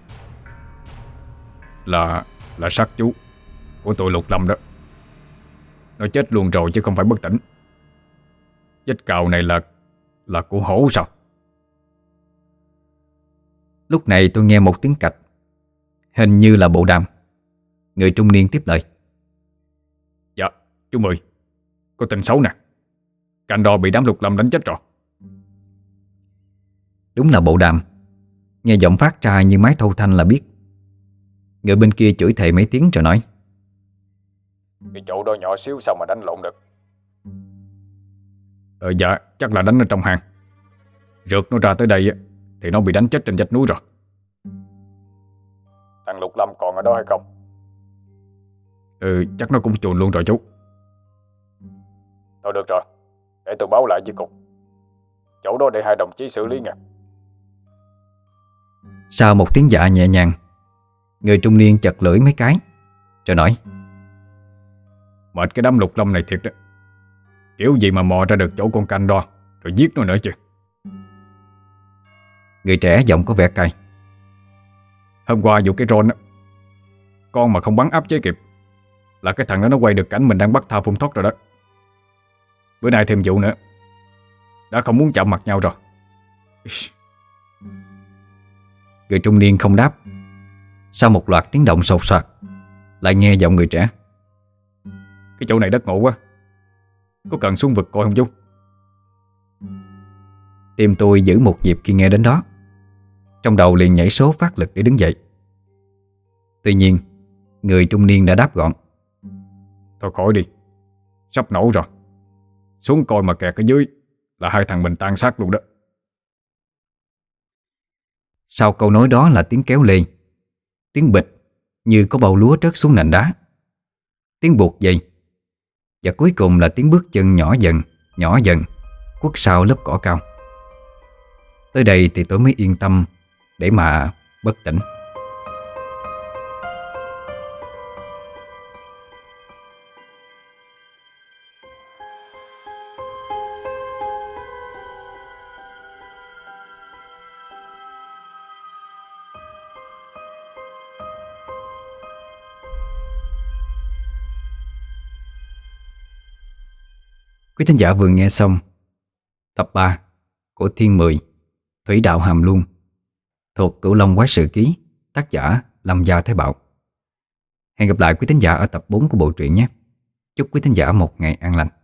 Là... là xác chú của tụi Lục Lâm đó. Nó chết luôn rồi chứ không phải bất tỉnh. Vết cào này là... là của hổ sao? Lúc này tôi nghe một tiếng cạch, hình như là bộ đàm. Người trung niên tiếp lời: Dạ, chú Mười, có tin xấu nè. Candor bị đám Lục Lâm đánh chết rồi. Đúng là bộ đàm. Nghe giọng phát ra như máy thâu thanh là biết. Người bên kia chửi thề mấy tiếng rồi nói: Cái chỗ đó nhỏ xíu sao mà đánh lộn được? Ờ dạ, chắc là đánh ở trong hang. Rượt nó ra tới đây thì nó bị đánh chết trên vách núi rồi. Thằng Lục Lâm còn ở đó hay không? Ừ, chắc nó cũng chuồn luôn rồi chú. Thôi được rồi, để tôi báo lại với cục. Chỗ đó để hai đồng chí xử lý nha. Sau một tiếng dạ nhẹ nhàng, người trung niên chật lưỡi mấy cái rồi nói: Mệt cái đám Lục Lâm này thiệt đó. Kiểu gì mà mò ra được chỗ con Candor rồi giết nó nữa chứ. Người trẻ giọng có vẻ cay: Hôm qua vụ cái drone á, con mà không bắn áp chế kịp là cái thằng đó nó quay được cảnh mình đang bắt tha phun thoát rồi đó. Bữa nay thêm vụ nữa, đã không muốn chạm mặt nhau rồi. Người trung niên không đáp. Sau một loạt tiếng động sột soạt, lại nghe giọng người trẻ. Cái chỗ này đất ngộ quá, có cần xuống vực coi không chú? Tim tôi giữ một nhịp khi nghe đến đó. Trong đầu liền nhảy số phát lực để đứng dậy. Tuy nhiên người trung niên đã đáp gọn: Thôi khỏi đi, sắp nổ rồi. Xuống coi mà kẹt ở dưới là hai thằng mình tan xác luôn đó. Sau câu nói đó là tiếng kéo lê, tiếng bịch như có bầu lúa rớt xuống nền đá, tiếng buộc dây, và cuối cùng là tiếng bước chân nhỏ dần, nhỏ dần khuất sau lớp cỏ cao. Tới đây thì tôi mới yên tâm để mà bất tỉnh. Quý thính giả vừa nghe xong tập ba của Thiên Mười Thủy Đạo Hàm Luân thuộc Cửu Long Quái Sự Ký, tác giả Lâm Gia Thái Bảo. Hẹn gặp lại quý thính giả ở tập bốn của bộ truyện nhé. Chúc quý thính giả một ngày an lành.